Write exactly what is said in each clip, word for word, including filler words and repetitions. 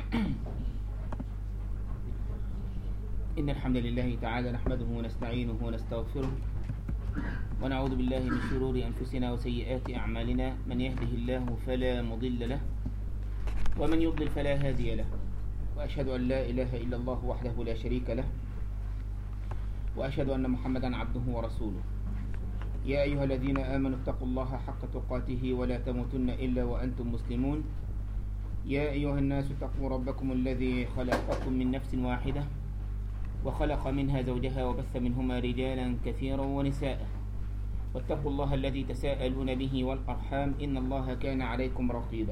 إن الحمد لله تعالى نحمده ونستعينه ونستغفره ونعوذ بالله من شرور أنفسنا وسيئات أعمالنا. من يهده الله فلا مضل له ومن يضلل فلا هادي له، وأشهد أن لا إله إلا الله وحده لا شريك له، وأشهد أن محمدا عبده ورسوله. يا أيها الذين آمنوا اتقوا الله حق تقاته ولا تموتن إلا وأنتم مسلمون. يا أيها الناس اتقوا ربكم الذي خلقكم من نفس واحدة وخلق منها زوجها وبث منهما رجالا كثيرا ونساء، واتقوا الله الذي تساءلون به والأرحام إن الله كان عليكم رقيبا.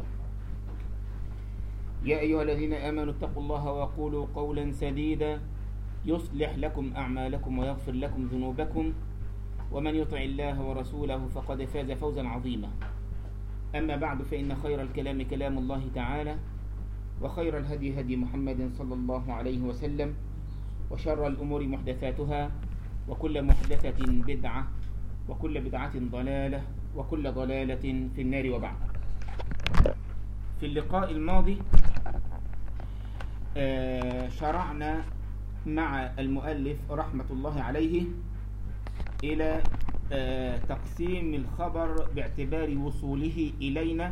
يا أيها الذين آمنوا اتقوا الله وقولوا قولا سديدا يصلح لكم أعمالكم ويغفر لكم ذنوبكم، ومن يطع الله ورسوله فقد فاز فوزا عظيما. أما بعد، فإن خير الكلام كلام الله تعالى، وخير الهدي هدي محمد صلى الله عليه وسلم، وشر الأمور محدثاتها، وكل محدثة بدعة، وكل بدعة ضلالة، وكل ضلالة في النار. وبعد، في اللقاء الماضي شرعنا مع المؤلف رحمة الله عليه إلى تقسيم الخبر باعتبار وصوله إلينا،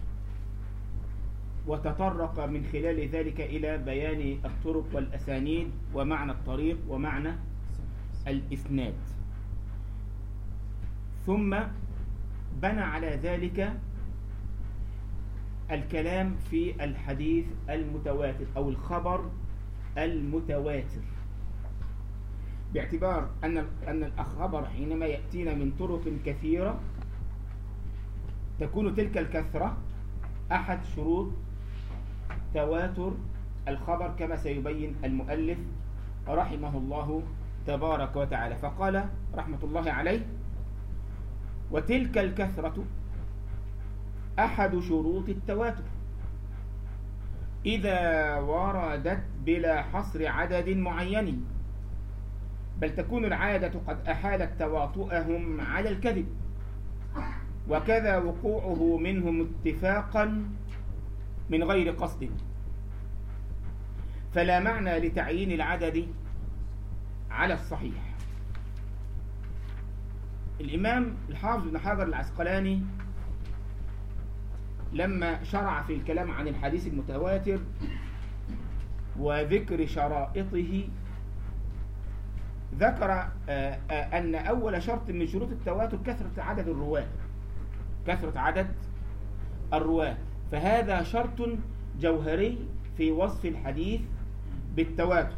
وتطرق من خلال ذلك إلى بيان الطرق والأسانيد ومعنى الطريق ومعنى الإسناد، ثم بنى على ذلك الكلام في الحديث المتواتر أو الخبر المتواتر، باعتبار أن أن الخبر حينما يأتينا من طرق كثيرة تكون تلك الكثرة أحد شروط تواتر الخبر، كما سيبين المؤلف رحمه الله تبارك وتعالى. فقال رحمة الله عليه: وتلك الكثرة أحد شروط التواتر إذا وردت بلا حصر عدد معين، بل تكون العادة قد أحالت تواطؤهم على الكذب، وكذا وقوعه منهم اتفاقا من غير قصد، فلا معنى لتعيين العدد على الصحيح. الإمام الحافظ بن حجر العسقلاني لما شرع في الكلام عن الحديث المتواتر وذكر شرائطه ذكر أن أول شرط من شروط التواتر كثرة عدد الرواة، كثرة عدد الرواة، فهذا شرط جوهري في وصف الحديث بالتواتر،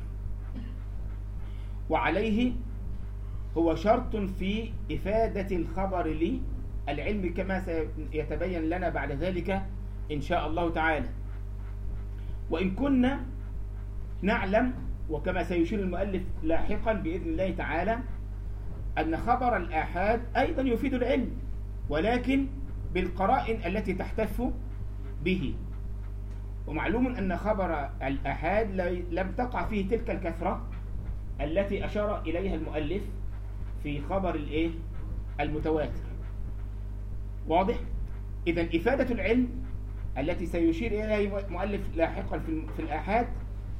وعليه هو شرط في إفادة الخبر للعلم، كما سيتبين لنا بعد ذلك إن شاء الله تعالى. وإن كنا نعلم، وكما سيشير المؤلف لاحقا بإذن الله تعالى، أن خبر الآحاد أيضا يفيد العلم، ولكن بالقرائن التي تحتف به. ومعلوم أن خبر الآحاد لم تقع فيه تلك الكثرة التي أشار إليها المؤلف في خبر الإيه؟ المتواتر. واضح؟ إذن إفادة العلم التي سيشير إليها المؤلف لاحقا في الآحاد،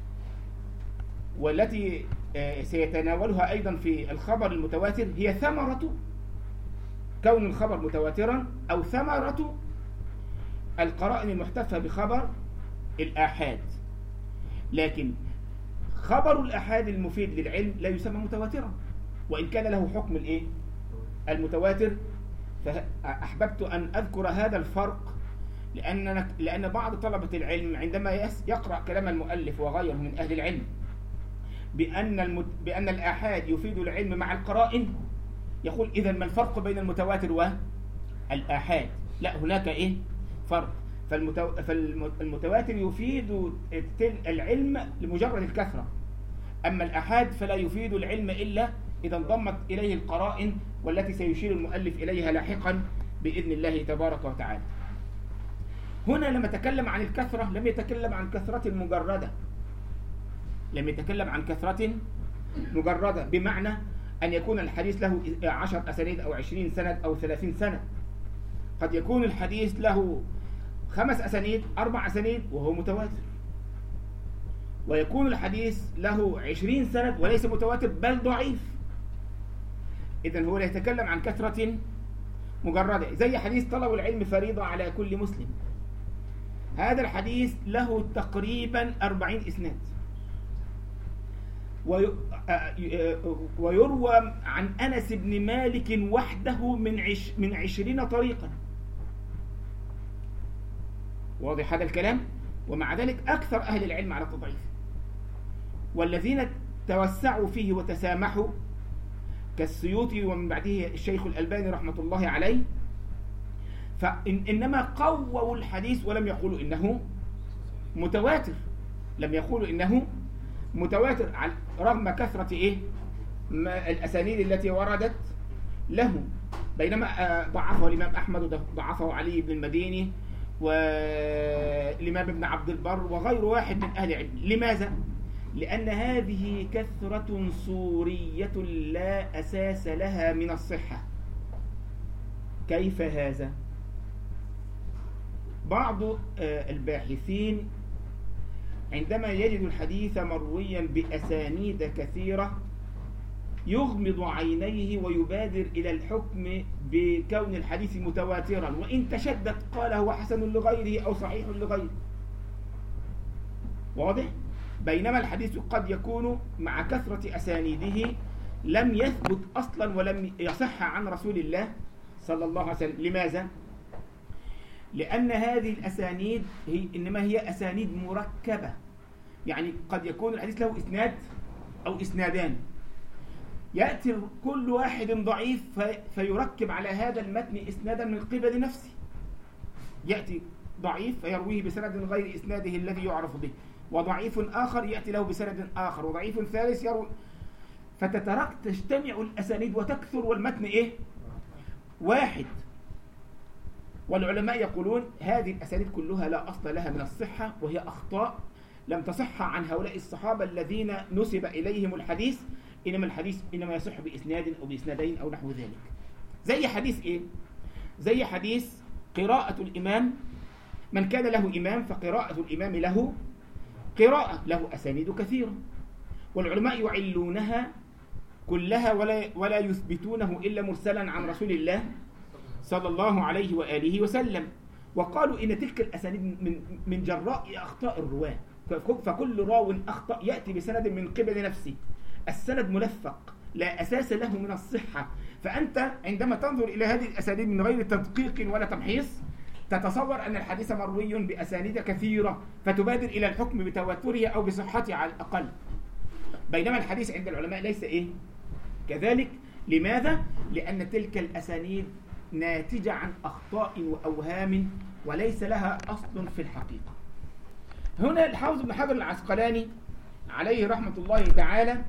والتي سيتناولها أيضا في الخبر المتواتر، هي ثمرة كون الخبر متواترا، أو ثمرة القرائن المحتفة بخبر الآحاد. لكن خبر الآحاد المفيد للعلم لا يسمى متواترا، وإن كان له حكم الإيه؟ المتواتر. فأحببت أن أذكر هذا الفرق، لأن لأن بعض طلبة العلم عندما يقرأ كلام المؤلف وغيره من أهل العلم بأن المت... بأن الآحاد يفيد العلم مع القرائن، يقول: إذن ما الفرق بين المتواتر والآحاد؟ لا، هناك إيه؟ فرق. فالمتو... فالمتواتر يفيد العلم لمجرد الكثرة، أما الآحاد فلا يفيد العلم إلا إذا انضمت إليه القرائن، والتي سيشير المؤلف إليها لاحقا بإذن الله تبارك وتعالى. هنا لما تكلم عن الكثرة لم يتكلم عن كثرة مجردة، لم يتكلم عن كثرة مجردة بمعنى أن يكون الحديث له عشر أسانيد أو عشرين سند أو ثلاثين سند. قد يكون الحديث له خمس أسانيد، أربع أسانيد، وهو متواتر. ويكون الحديث له عشرين سند وليس متواتر بل ضعيف. إذن هو لا يتكلم عن كثرة مجردة، زي حديث طلب العلم فريضة على كل مسلم. هذا الحديث له تقريبا أربعين إسناد، ويروى عن أنس بن مالك وحده من عش من عشرين طريقا. واضح هذا الكلام؟ ومع ذلك أكثر أهل العلم على التضعيف، والذين توسعوا فيه وتسامحوا كالسيوطي ومن بعده الشيخ الألباني رحمة الله عليه، فإنما قووا الحديث ولم يقولوا إنه متواتر، لم يقولوا إنه متواتر رغم كثرة إيه الأسانيد التي وردت له. بينما ضعفه الإمام أحمد وضعفه علي بن المديني والإمام ابن عبد البر وغير واحد من أهل العلم. لماذا؟ لأن هذه كثرة صورية لا أساس لها من الصحة. كيف هذا؟ بعض الباحثين عندما يجد الحديث مرويا بأسانيد كثيرة يغمض عينيه ويبادر إلى الحكم بكون الحديث متواترا، وإن تشدد قال هو حسن لغيره أو صحيح لغيره. واضح؟ بينما الحديث قد يكون مع كثرة أسانيده لم يثبت أصلا ولم يصح عن رسول الله صلى الله عليه وسلم. لماذا؟ لأن هذه الأسانيد هي إنما هي أسانيد مركبة، يعني قد يكون الحديث له إسناد أو إسنادان، يأتي كل واحد ضعيف فيركب على هذا المتن إسنادا من قبل نفسه. يأتي ضعيف فيرويه بسند غير إسناده الذي يعرف به، وضعيف آخر يأتي له بسند آخر، وضعيف ثالث يروي، فتترك تجتمع الأسانيد وتكثر والمتن إيه؟ واحد. والعلماء يقولون هذه الأسانيد كلها لا أصل لها من الصحة، وهي أخطاء لم تصح عن هؤلاء الصحابة الذين نسب إليهم الحديث، إنما الحديث إنما يصح بإسناد أو بإسنادين أو نحو ذلك. زي حديث إيه؟ زي حديث قراءة الإمام، من كان له إمام فقراءة الإمام له قراءة، له أسانيد كثيرة، والعلماء يعلونها كلها ولا ولا يثبتونه إلا مرسلا عن رسول الله صلى الله عليه وآله وسلم. وقالوا إن تلك الأسانيد من من جراء أخطاء الرواة، فكل راو أخطأ يأتي بسند من قبل نفسه، السند ملفق لا أساس له من الصحة. فأنت عندما تنظر إلى هذه الأسانيد من غير تدقيق ولا تمحيص تتصور أن الحديث مروي بأسانيد كثيرة، فتبادر إلى الحكم بتواتره أو بصحته على الأقل. بينما الحديث عند العلماء ليس إيه كذلك. لماذا؟ لأن تلك الأسانيد ناتجة عن أخطاء وأوهام وليس لها أصل في الحقيقة. هنا الحافظ ابن حجر العسقلاني عليه رحمة الله تعالى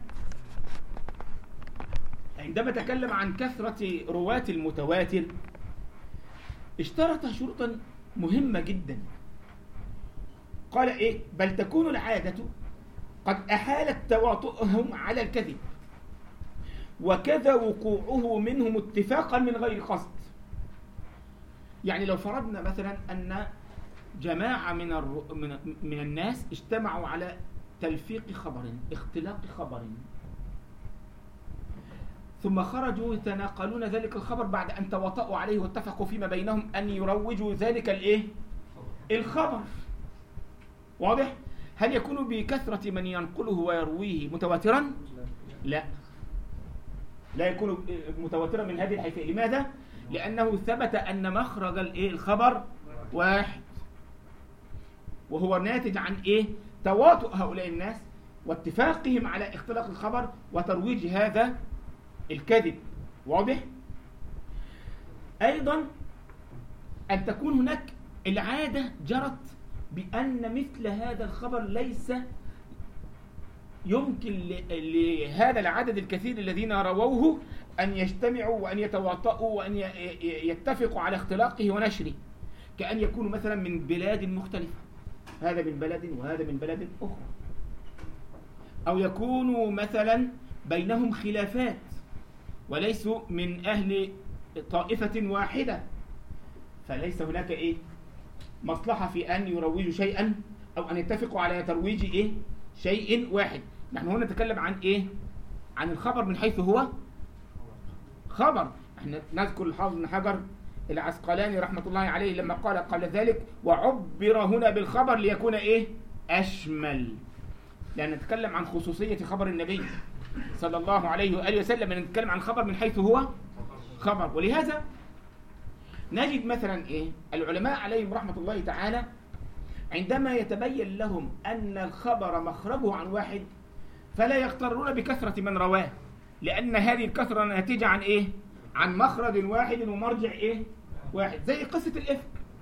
عندما تكلم عن كثرة رواة المتواتر اشترط شروطا مهمة جدا. قال إيه؟ بل تكون العادة قد أحالت تواطؤهم على الكذب، وكذا وقوعه منهم اتفاقا من غير قصد. يعني لو فرضنا مثلا أن جماعة من الر... من من الناس اجتمعوا على تلفيق خبر، اختلاق خبر، ثم خرجوا يتناقلون ذلك الخبر بعد أن تواطؤوا عليه واتفقوا فيما بينهم أن يروجوا ذلك الإيه؟ الخبر. واضح؟ هل يكون بكثرة من ينقله ويرويه متواترا؟ لا، لا يكون متواترا من هذه الحيثية. لماذا؟ لأنه ثبت أن مخرج الإيه؟ الخبر واحد، وهو ناتج عن إيه؟ تواطؤ هؤلاء الناس واتفاقهم على اختلاق الخبر وترويج هذا الكذب. واضح؟ أيضا أن تكون هناك العادة جرت بأن مثل هذا الخبر ليس يمكن لهذا العدد الكثير الذين رووه أن يجتمعوا وأن يتواطؤوا وأن يتفقوا على اختلاقه ونشره، كأن يكونوا مثلا من بلاد مختلفة، هذا من بلد وهذا من بلد أخرى، أو يكونوا مثلا بينهم خلافات وليسوا من أهل طائفة واحدة، فليس هناك إيه؟ مصلحة في أن يروجوا شيئا أو أن يتفقوا على ترويج إيه؟ شيء واحد. نحن هنا نتكلم عن إيه؟ عن الخبر من حيث هو خبر. احنا نذكر الحافظ بن حجر العسقلاني رحمة الله عليه لما قال قبل ذلك وعبر هنا بالخبر ليكون إيه؟ أشمل، لأن نتكلم عن خصوصية خبر النبي صلى الله عليه وآله وسلم، نتكلم عن خبر من حيث هو خبر. ولهذا نجد مثلا إيه؟ العلماء عليهم رحمة الله تعالى عندما يتبين لهم أن الخبر مخرجه عن واحد فلا يغترون بكثرة من رواه، لأن هذه الكثرة ناتجة عن إيه؟ عن مخرج واحد ومرجع إيه؟ واحد. زي قصة الإفك.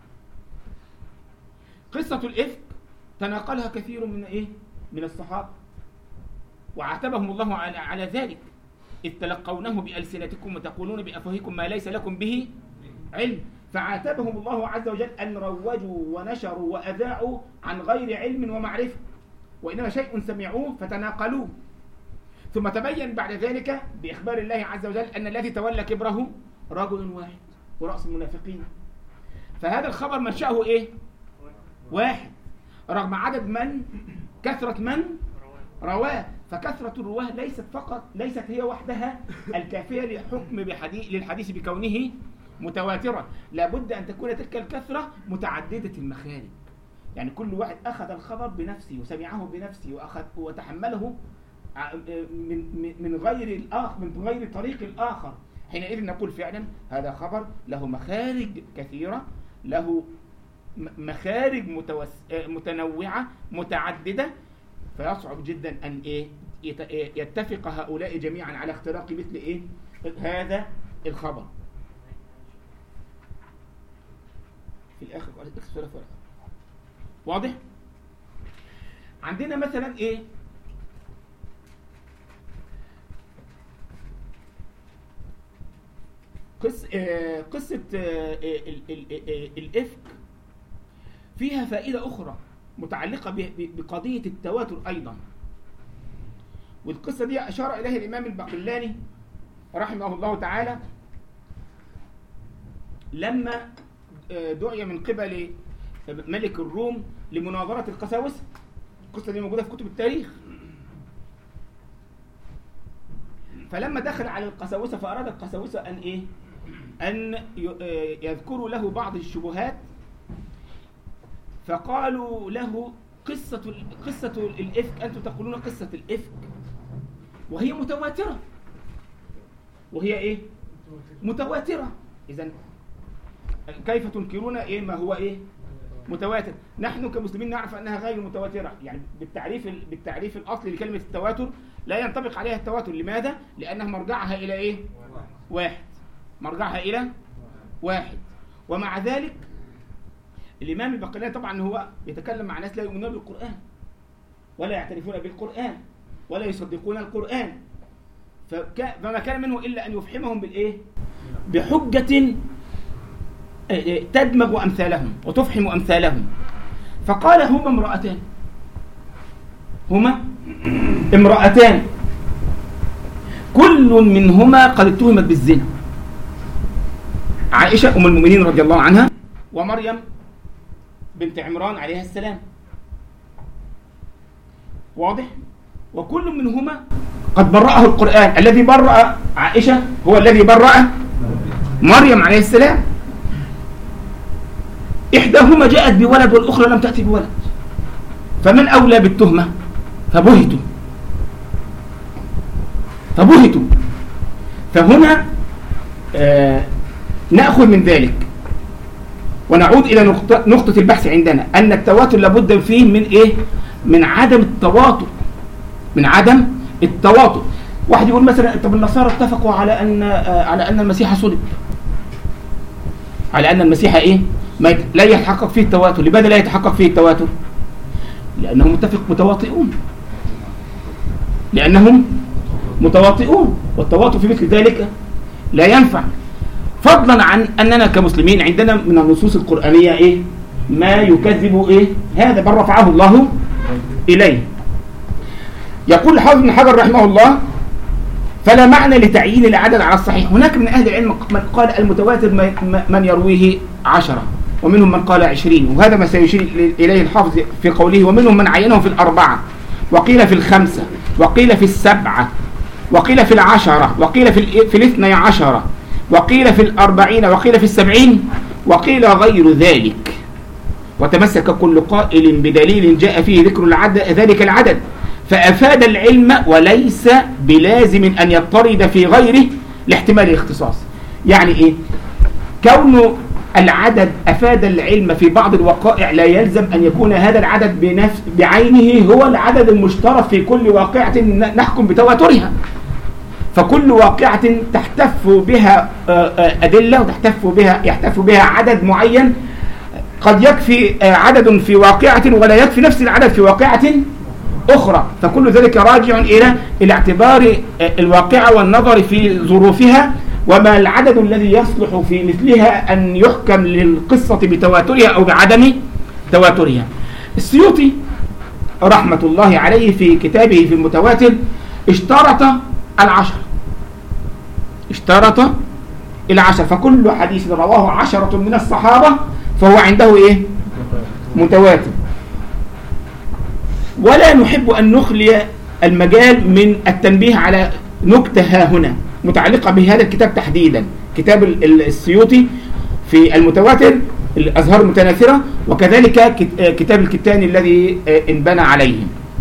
قصة الإفك تناقلها كثير من إيه؟ من الصحابة، وعاتبهم الله على, على ذلك، إذ تلقونه بألسنتكم وتقولون بأفواهكم ما ليس لكم به علم. فعاتبهم الله عز وجل أن روجوا ونشروا وأذاعوا عن غير علم ومعرفة، وإنما شيء سمعوه فتناقلوه. ثم تبين بعد ذلك بإخبار الله عز وجل أن الذي تولى كبره رجل واحد ورأس المنافقين. فهذا الخبر منشأه إيه؟ واحد، رغم عدد من كثرة من رواه. فكثرة الرواه ليست فقط ليست هي وحدها الكافية لحكم بحديث للحديث بكونه متواترا، لابد أن تكون تلك الكثرة متعددة المخارج. يعني كل واحد أخذ الخبر بنفسه وسمعه بنفسه وأخذ وتحمله من من غير الآخر من غير طريق الآخر. حينئذ نقول فعلا هذا خبر له مخارج كثيرة، له مخارج متوس... متنوعة متعددة، فيصعب جدا أن إيه يتفق هؤلاء جميعا على اختراق مثل إيه هذا الخبر. في الآخر واضح؟ عندنا مثلا إيه قصة قصة الإفك فيها فائدة أخرى متعلقة بقضية التواتر أيضا. والقصة دي أشار إليها الإمام الباقلاني رحمه الله تعالى لما دعي من قبل ملك الروم لمناظرة القساوسة. القصة دي موجودة في كتب التاريخ. فلما دخل على القساوسة فأراد القساوسة أن إيه؟ أن يذكروا له بعض الشبهات، فقالوا له قصة قصة الإفك، أنتم تقولون قصة الإفك وهي متواترة، وهي إيه؟ متواترة. إذن كيف تنكرون إيه ما هو إيه؟ متواتر. نحن كمسلمين نعرف أنها غير متواترة، يعني بالتعريف بالتعريف الأصلي لكلمة التواتر لا ينطبق عليها التواتر. لماذا؟ لأنها مرجعها إلى إيه؟ واحد. مرجعها إلى واحد. ومع ذلك الإمام الباقلاني طبعا هو يتكلم مع ناس لا يؤمنون بالقرآن ولا يعترفون بالقرآن ولا يصدقون القرآن، فما كان منه إلا أن يفحمهم بالإيه؟ بحجة تدمغ أمثالهم وتفحم أمثالهم. فقال هما امرأتان هما امرأتان كل منهما قد اتهمت بالزنا، عائشة أم المؤمنين رضي الله عنها ومريم بنت عمران عليها السلام. واضح؟ وكل منهما قد برأه القرآن. الذي برأ عائشة هو الذي برأ مريم عليه السلام. إحداهما جاءت بولد والأخرى لم تأتي بولد، فمن أولى بالتهمة؟ فبهتوا فبهتوا فهنا آه نأخذ من ذلك ونعود إلى نقطة, نقطة البحث عندنا أن التواتر لابد فيه من إيه؟ من عدم التواطؤ من عدم التواطؤ. واحد يقول مثلا طب النصارى اتفقوا على أن آه على أن المسيح صلب، على أن المسيح إيه؟ ما لا يتحقق فيه التواتر. لماذا لا يتحقق فيه التواتر؟ لأنهم متفق متواطئون لأنهم متواطئون والتواطؤ في مثل ذلك لا ينفع، فضلا عن أننا كمسلمين عندنا من النصوص القرآنية إيه؟ ما يكذب إيه؟ هذا بل رفعه الله إليه. يقول الحافظ بن حجر رحمه الله فلا معنى لتعيين العدد على الصحيح. هناك من أهل العلم من قال المتواتر من يرويه عشرة، ومنهم من قال عشرين، وهذا ما سيشير إليه الحافظ في قوله ومنهم من عينه في الأربعة، وقيل في الخمسة، وقيل في السبعة، وقيل في العشرة، وقيل في في الاثني عشرة، وقيل في الأربعين، وقيل في السبعين، وقيل غير ذلك. وتمسك كل قائل بدليل جاء فيه ذكر العدد ذلك العدد فأفاد العلم وليس بلازم أن يضطرد في غيره لاحتمال الاختصاص. يعني إيه؟ كون العدد أفاد العلم في بعض الوقائع لا يلزم أن يكون هذا العدد بنفس بعينه هو العدد المشترك في كل واقعة نحكم بتواترها. فكل واقعة تحتف بها أدلة وتحتف بها يحتف بها عدد معين، قد يكفي عدد في واقعة ولا يكفي نفس العدد في واقعة أخرى. فكل ذلك راجع إلى إلى اعتبار الواقعة والنظر في ظروفها وما العدد الذي يصلح في مثلها أن يحكم للقصة بتواترها أو بعدم تواترها. السيوطي رحمة الله عليه في كتابه في المتواتر اشترط العشر اشترط العشر فكل حديث رواه عشرة من الصحابة فهو عنده إيه؟ متواتر. ولا نحب أن نخلي المجال من التنبيه على نكتة ها هنا متعلقة بهذا الكتاب تحديدا، كتاب السيوطي في المتواتر الأزهار المتناثرة، وكذلك كتاب الكتاني الذي انبنى عليه.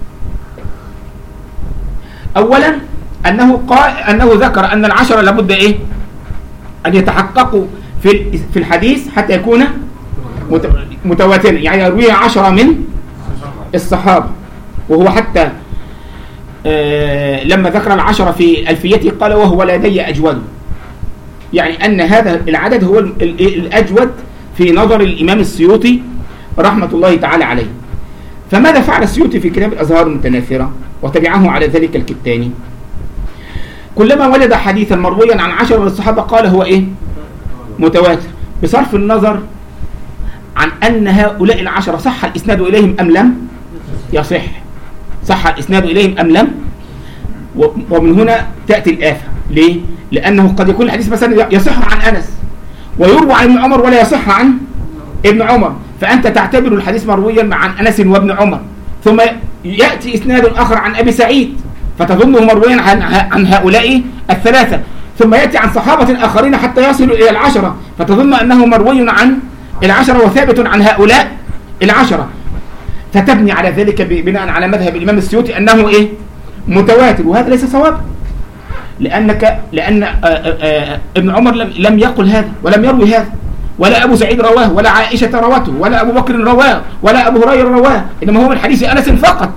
أولا أنه قال أنه ذكر أن العشرة لابد إيه؟ أن يتحققوا في في الحديث حتى يكون متواترا، يعني يرويه عشرة من الصحابة. وهو حتى آه لما ذكر العشرة في ألفيته قال وهو لدي أجود، يعني أن هذا العدد هو الأجود في نظر الإمام السيوطي رحمة الله تعالى عليه. فماذا فعل السيوطي في كتاب الأزهار المتناثرة وتبعه على ذلك الكتاني؟ كلما ولد حديثا مرويا عن عشرة من الصحابة قال هو إيه؟ متواتر، بصرف النظر عن أن هؤلاء العشرة صح الإسناد إليهم أم لم يصح، صح الإسناد إليهم أم لم. ومن هنا تأتي الآفة. ليه؟ لأنه قد يكون الحديث مثلا يصح عن أنس ويروى عن ابن عمر ولا يصح عن ابن عمر، فأنت تعتبر الحديث مرويا عن أنس وابن عمر، ثم يأتي إسناد آخر عن أبي سعيد فتظنه مرويا عن, عن هؤلاء الثلاثة، ثم يأتي عن صحابة آخرين حتى يصلوا إلى العشرة فتظن أنه مروي عن العشرة وثابت عن هؤلاء العشرة، فتبني على ذلك بناء على مذهب الإمام السيوطي أنه إيه؟ متواتر. وهذا ليس صواب، لأنك لأن آآ آآ ابن عمر لم, لم يقل هذا ولم يروي هذا، ولا أبو سعيد رواه، ولا عائشة روته، ولا أبو بكر رواه، ولا أبو هريرة رواه، إنما هو من حديث أنس فقط.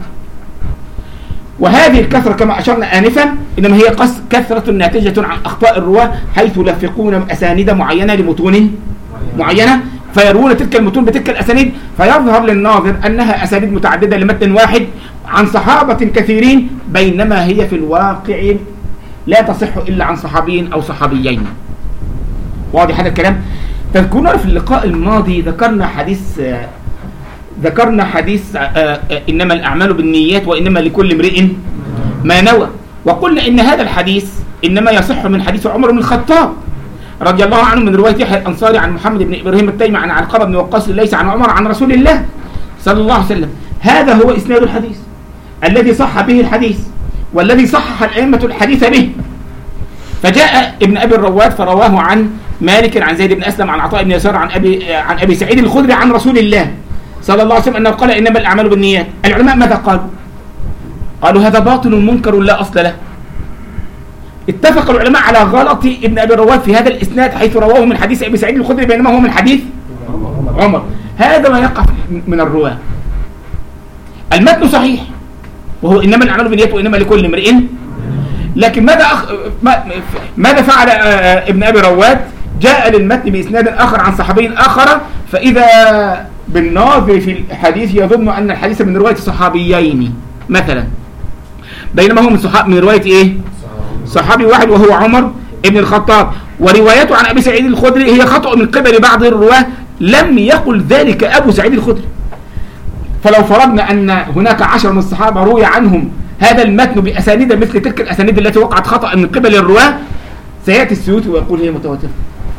وهذه الكثرة كما أشرنا آنفا إنما هي كثرة ناتجة عن أخطاء الرواة حيث يلفقون أسانيد معينة لمتون معينة فيروون تلك المتون بتلك الأسانيد، فيظهر للناظر أنها أسانيد متعددة لمتن واحد عن صحابة كثيرين، بينما هي في الواقع لا تصح إلا عن صحابيين أو صحابيين. واضح هذا الكلام؟ تذكرون في اللقاء الماضي ذكرنا حديث ذكرنا حديث إنما الأعمال بالنيات وإنما لكل امرئ ما نوى، وقلنا إن هذا الحديث إنما يصح من حديث عمر بن الخطاب رضي الله عنه من رواية يحيى الأنصاري عن محمد بن إبراهيم التيمي عن علقمة بن وقاص ليس عن عمر عن رسول الله صلى الله عليه وسلم. هذا هو إسناد الحديث الذي صح به الحديث والذي صحح الأئمة الحديث به. فجاء ابن أبي الرواد فرواه عن مالك عن زيد بن أسلم عن عطاء بن يسار عن أبي عن أبي سعيد الخدري عن رسول الله صلى الله عليه وسلم أنه قال إنما الأعمال بالنيات. العلماء ماذا قالوا؟ قالوا هذا باطل منكر لا أصل له. اتفق العلماء على غلط ابن أبي الرواد في هذا الإسناد حيث رواه من حديث أبي سعيد الخدري بينما هو من حديث عمر. هذا ما يقع من الرواة. المتن صحيح وهو إنما الأعمال بالنيات وإنما لكل امرئ، لكن ماذا أخ... ماذا فعل ابن أبي الرواد؟ جاء للمتن بإسناد آخر عن صحابي آخر، فإذا بالناظر في الحديث يظن أن الحديث من رواية صحابيين مثلا، بينما هو من صحاب من رواية إيه؟ صحابي واحد وهو عمر ابن الخطاب. وروايته عن أبي سعيد الخدري هي خطأ من قبل بعض الرواة، لم يقل ذلك أبو سعيد الخدري. فلو فرضنا أن هناك عشر من الصحابة روي عنهم هذا المتن بأسانيد مثل تلك الأسانيد التي وقعت خطأ من قبل الرواة، سيأتي السيوطي ويقول هي متواترة.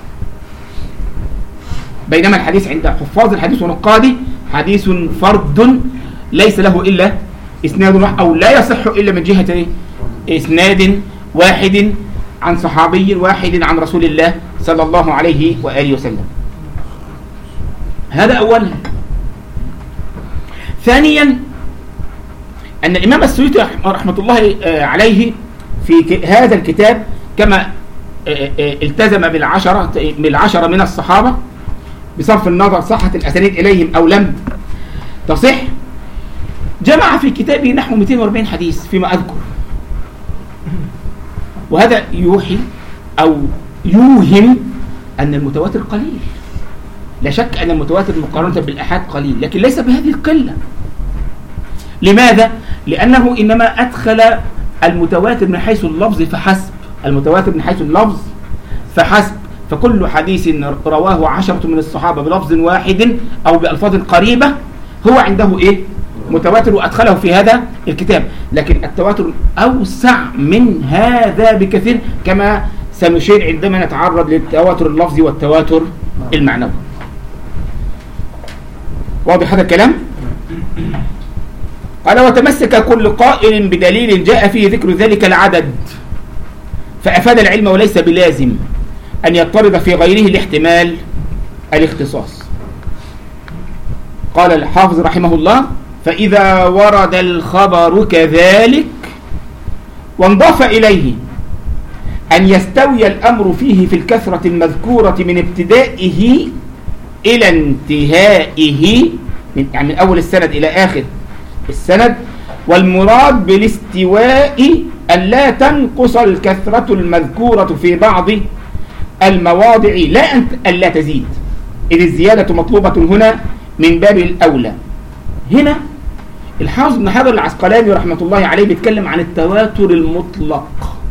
بينما الحديث عند حفاظ الحديث ونقاده حديث فرد ليس له إلا إسناد واحد أو لا يصح إلا من جهة إيه؟ إسناد واحد عن صحابي واحد عن رسول الله صلى الله عليه وآله وسلم. هذا أولا. ثانيا أن الإمام السيوطي رحمة الله عليه في هذا الكتاب كما التزم بالعشرة بالعشرة من الصحابة بصرف النظر صحة الأسانيد إليهم أو لم تصح، جمع في كتابه نحو مئتين وأربعين حديث فيما أذكر، وهذا يوحي أو يوهم أن المتواتر قليل. لا شك أن المتواتر مقارنة بالأحاد قليل، لكن ليس بهذه القلة. لماذا؟ لأنه إنما أدخل المتواتر من حيث اللفظ فحسب، المتواتر من حيث اللفظ فحسب، فكل حديث رواه عشرة من الصحابة بلفظ واحد أو بألفاظ قريبة هو عنده إيه؟ متواتر، وأدخله في هذا الكتاب. لكن التواتر أوسع من هذا بكثير، كما سنشير عندما نتعرض للتواتر اللفظي والتواتر المعنوي. واضح هذا الكلام؟ قال: وتمسك كل قائل بدليل جاء فيه ذكر ذلك العدد فأفاد العلم، وليس بلازم أن يضطرد في غيره لاحتمال الاختصاص. قال الحافظ رحمه الله: فإذا ورد الخبر كذلك وانضاف إليه أن يستوي الأمر فيه في الكثرة المذكورة من ابتدائه إلى انتهائه، يعني من أول السند إلى آخر السند، والمراد بالاستواء أن لا تنقص الكثرة المذكورة في بعض المواضع لا أن لا تزيد، إذ الزيادة مطلوبة هنا من باب الأولى. هنا الحافظ ابن حجر العسقلاني رحمة الله عليه بيتكلم عن التواتر المطلق.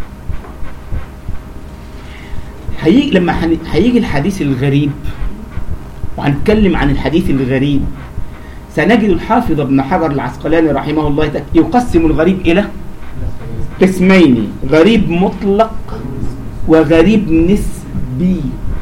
هيجي لما هيجي الحديث الغريب وهنتكلم عن الحديث الغريب، سنجد الحافظ ابن حجر العسقلاني رحمه الله يقسم الغريب إلى قسمين: غريب مطلق وغريب نسبي.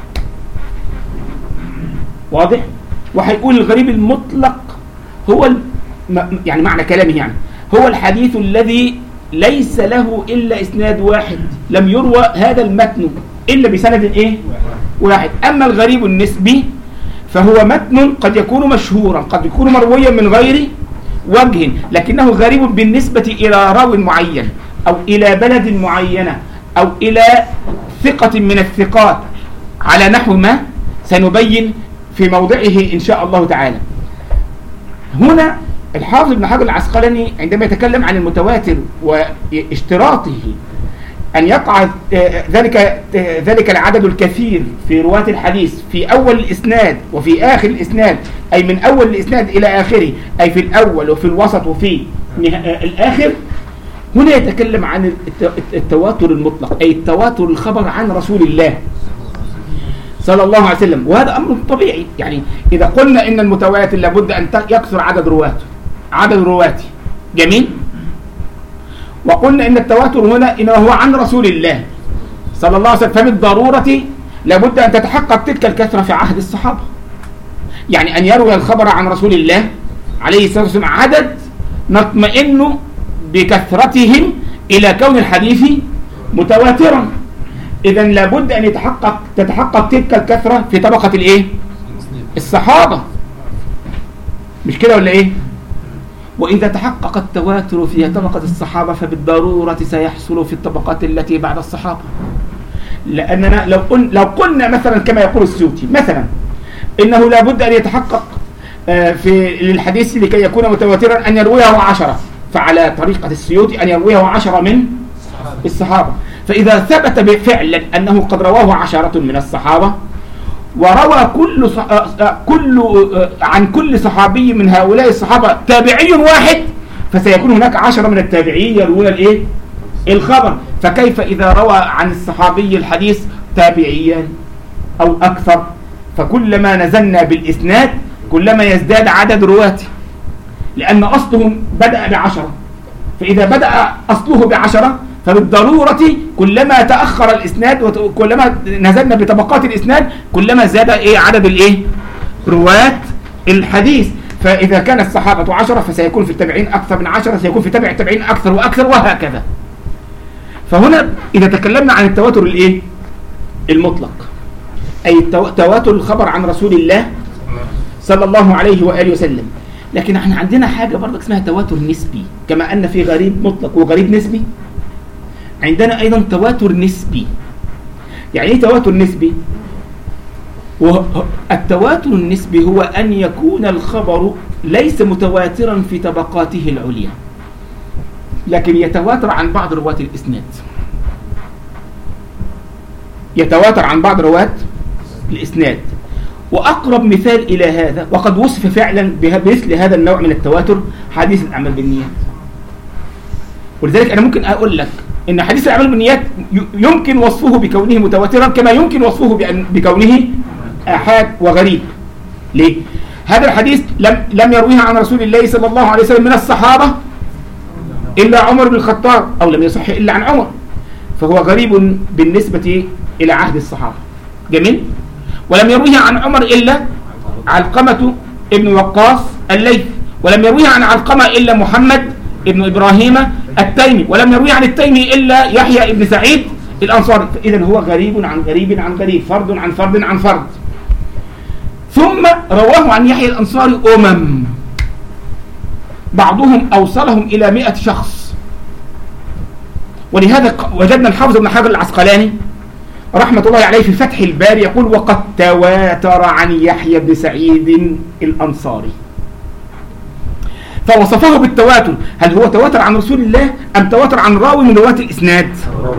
واضح؟ وهيقول الغريب المطلق هو يعني معنى كلامه يعني هو الحديث الذي ليس له إلا إسناد واحد، لم يروى هذا المتن إلا بسند إيه؟ واحد. أما الغريب النسبي فهو متن قد يكون مشهورا، قد يكون مرويا من غير وجه، لكنه غريب بالنسبة إلى راو معين أو إلى بلد معينة أو إلى ثقة من الثقات، على نحو ما سنبين في موضعه إن شاء الله تعالى. هنا الحافظ ابن حجر العسقلاني عندما يتكلم عن المتواتر واشتراطه أن يقع ذلك ذلك العدد الكثير في رواة الحديث في أول الإسناد وفي آخر الإسناد، أي من أول الإسناد إلى آخره، أي في الأول وفي الوسط وفي الآخر. هنا يتكلم عن التواتر المطلق، أي التواتر الخبر عن رسول الله صلى الله عليه وسلم، وهذا أمر طبيعي. يعني إذا قلنا إن المتواتر لابد أن يكثر عدد رواته عدد رواته جميل، وقلنا إن التواتر هنا إنه هو عن رسول الله صلى الله عليه وسلم، فبالضرورة لابد أن تتحقق تلك الكثرة في عهد الصحابة، يعني أن يروي الخبر عن رسول الله عليه الصلاة والسلام عدد نطمئن بكثرتهم إلى كون الحديث متواترا. إذن لابد أن يتحقق تتحقق تلك الكثرة في طبقة الإيه؟ الصحابة، مش كده ولا إيه؟ وإذا تحقق التواتر في طبقة الصحابة فبالضرورة سيحصل في الطبقات التي بعد الصحابة، لأننا لو قلنا لو قلنا مثلا كما يقول السيوطي مثلا إنه لابد أن يتحقق في الحديث لكي يكون متواترا أن يرويه عشرة، فعلى طريقة السيوطي أن يرويه عشرة من الصحابة. فإذا ثبت بفعلا أنه قد رواه عشرة من الصحابة وروى كل صح... كل عن كل صحابي من هؤلاء الصحابة تابعي واحد، فسيكون هناك عشرة من التابعين يروون الايه؟ الخبر. فكيف إذا روى عن الصحابي الحديث تابعيا أو أكثر؟ فكلما نزلنا بالإسناد كلما يزداد عدد رواته، لأن أصلهم بدأ بعشرة، فإذا بدأ أصله بعشرة فبالضرورة كلما تأخر الإسناد وكلما نزلنا بطبقات الإسناد كلما زاد إيه؟ عدد الإيه؟ رواة الحديث. فإذا كان الصحابة عشرة فسيكون في التابعين أكثر من عشرة، سيكون في تابع التابعين أكثر وأكثر وهكذا. فهنا إذا تكلمنا عن التواتر الإيه؟ المطلق، أي تواتر الخبر عن رسول الله صلى الله عليه وآله وسلم. لكن احنا عندنا حاجة برضك اسمها تواتر نسبي، كما أن في غريب مطلق وغريب نسبي، عندنا أيضا تواتر نسبي. يعني ايه تواتر نسبي؟ والتواتر النسبي هو أن يكون الخبر ليس متواترا في طبقاته العليا، لكن يتواتر عن بعض رواة الإسناد، يتواتر عن بعض رواة الإسناد. وأقرب مثال إلى هذا، وقد وصف فعلا بمثل هذا النوع من التواتر، حديث الأعمال بالنيات. ولذلك أنا ممكن أقول لك إن حديث الأعمال بالنيات يمكن وصفه بكونه متواترا كما يمكن وصفه بكونه آحاد وغريب. ليه؟ هذا الحديث لم لم يرويه عن رسول الله صلى الله عليه وسلم من الصحابة إلا عمر بن الخطاب، أو لم يصح إلا عن عمر، فهو غريب بالنسبة إلى عهد الصحابة. جميل؟ ولم يرويه عن عمر إلا علقمة ابن وقاص الليثي، ولم يرويه عن علقمة إلا محمد ابن إبراهيم التيمي، ولم يرويه عن التيمي إلا يحيى ابن سعيد الأنصاري. إذن هو غريب عن غريب عن غريب، فرد عن فرد عن فرد. ثم رواه عن يحيى الأنصاري أمم، بعضهم أوصلهم إلى مئة شخص. ولهذا وجدنا الحافظ ابن حجر العسقلاني رحمة الله عليه في فتح الباري يقول: وقد تواتر عن يحيى بن سعيد الأنصاري. فوصفه بالتواتر. هل هو تواتر عن رسول الله أم تواتر عن راوي من رواة الإسناد؟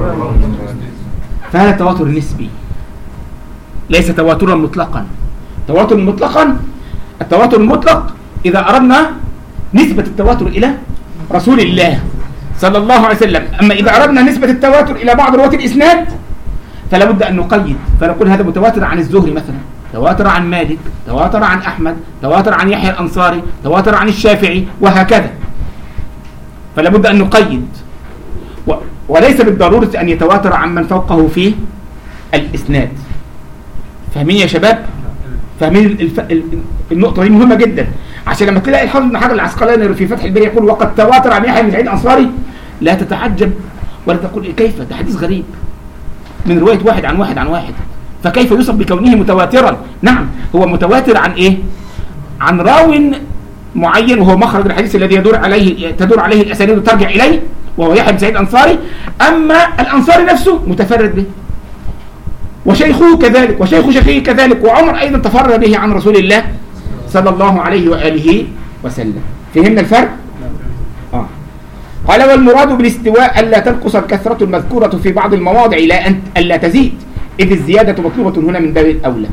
فهذا تواتر نسبي، ليس تواترا مطلقا. تواتر مطلقا، التواتر المطلق إذا أردنا نسبة التواتر إلى رسول الله صلى الله عليه وسلم. أما إذا أردنا نسبة التواتر إلى بعض رواة الإسناد فلا بد أن نقيد، فنقول هذا متواتر عن الزهري مثلا، تواتر عن مالك، تواتر عن أحمد، تواتر عن يحيى الأنصاري، تواتر عن الشافعي، وهكذا. فلا بد أن نقيد، و... وليس بالضرورة أن يتواتر عن من فوقه في الإسناد. فاهمين يا شباب؟ فاهمين الف... النقطة دي مهمة جدا، عشان لما تلاقي الحافظ ابن حجر العسقلاني في فتح الباري يقول: وقد تواتر عن يحيى بن سعيد الأنصاري، لا تتعجب ولا تقول كيف، ده حديث غريب من رواية واحد عن واحد عن واحد، فكيف يوصف بكونه متواترا؟ نعم، هو متواتر عن إيه؟ عن راو معين، وهو مخرج الحديث الذي يدور عليه تدور عليه الأسانيد وترجع إليه، وهو يحيى بن سعيد الأنصاري. أما الأنصاري نفسه متفرد به، وشيخه كذلك، وشيخ شيخه كذلك، وعمر أيضا تفرد به عن رسول الله صلى الله عليه وآله وسلم. فهمنا الفرق؟ آه. قال: والمراد بالاستواء ألا تنقص الكثرة المذكورة في بعض المواضع لا أن ألا تزيد، إذ الزيادة مطلوبة هنا من باب الأولى.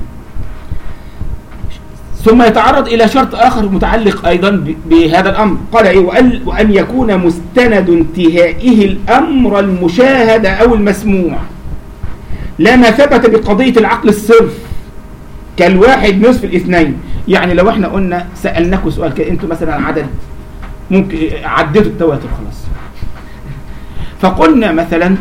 ثم يتعرض إلى شرط آخر متعلق أيضا بهذا الأمر. قال: إيه؟ وأن يكون مستند انتهائه الأمر المشاهد أو المسموع، لا ما ثبت بقضية العقل الصرف كالواحد نصف الاثنين. يعني لو احنا قلنا سألناكم سؤال كده، انتوا مثلا عدد ممكن عديتوا التواتر خلاص، فقلنا مثلا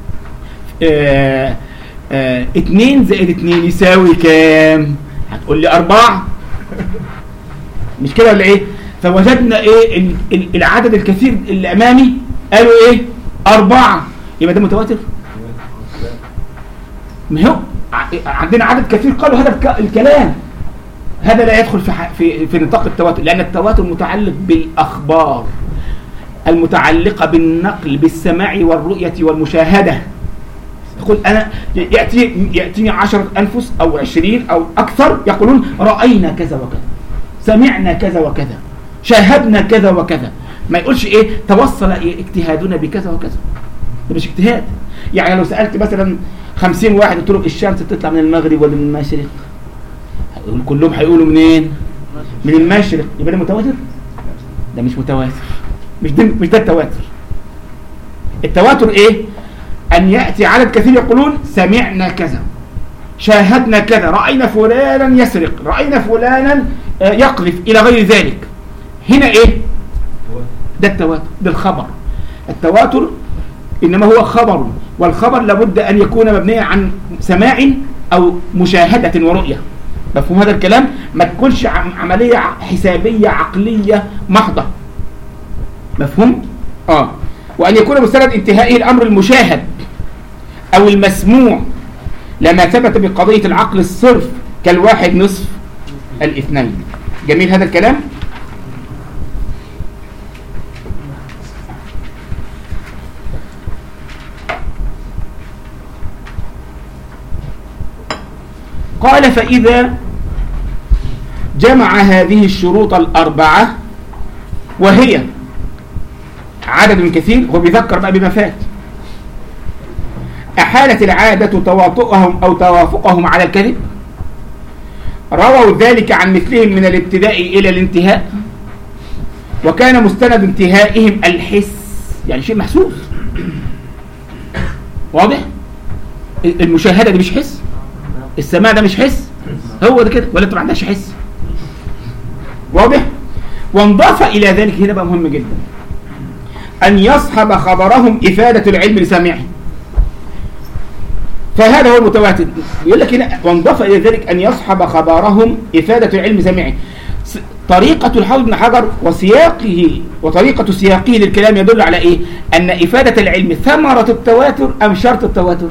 اه اه اتنين زائد اتنين يساوي كام؟ هتقول لي أربعة، مش كده ولا ايه؟ فوجدنا ايه العدد الكثير اللي امامي قالوا ايه؟ أربعة، يبقى ده متواتر؟ ما هو عندنا عدد كثير قالوا هذا الكلام، هذا لا يدخل في في في نطاق التواتر، لأن التواتر متعلق بالأخبار المتعلقة بالنقل بالسماع والرؤية والمشاهدة. يقول أنا يأتي يأتيني عشرة أنفس أو عشرين أو أكثر يقولون رأينا كذا وكذا، سمعنا كذا وكذا، شاهدنا كذا وكذا. ما يقولش إيه توصل إيه اجتهادنا بكذا وكذا، ده مش اجتهاد. يعني لو سألت مثلا خمسين واحد قلت لهم الشمس بتطلع من المغرب ولا من المشرق، كلهم هيقولوا منين؟ من المشرق، يبقى ده متواتر؟ ده مش متواتر، مش ده مش ده التواتر. التواتر ايه؟ ان ياتي عدد كثير يقولون سمعنا كذا، شاهدنا كذا، راينا فلانا يسرق، راينا فلانا يقذف، الى غير ذلك. هنا ايه؟ ده التواتر، ده الخبر. التواتر انما هو خبر، والخبر لابد ان يكون مبني عن سماع او مشاهده ورؤيه. مفهوم هذا الكلام؟ ما تكونش عملية حسابية عقلية محضة. مفهوم؟ اه وأن يكون مستند انتهائه الأمر المشاهد أو المسموع لما ثبت بقضية العقل الصرف كالواحد نصف الاثنين. جميل هذا الكلام؟ قال فإذا جمع هذه الشروط الأربعة وهي عدد كثير، هو بيذكر بقى بما فات، أحالت العادة تواطؤهم أو توافقهم على الكذب، رووا ذلك عن مثلهم من الابتداء إلى الانتهاء، وكان مستند انتهائهم الحس، يعني شيء محسوس. واضح؟ المشاهدة دي مش حس، السماع ده مش حس، هو ده كده، ولا انت ما عندكش حس؟ واضح؟ وانضاف إلى ذلك، هنا بقى مهم جدا، أن يصحب خبرهم إفادة العلم لسامعه، فهذا هو المتواتر. يقول لك هنا وانضاف إلى ذلك أن يصحب خبرهم إفادة العلم لسامعه. طريقة الحافظ بن حجر وسياقه وطريقة سياقه للكلام يدل على إيه؟ أن إفادة العلم ثمرة التواتر أم شرط التواتر؟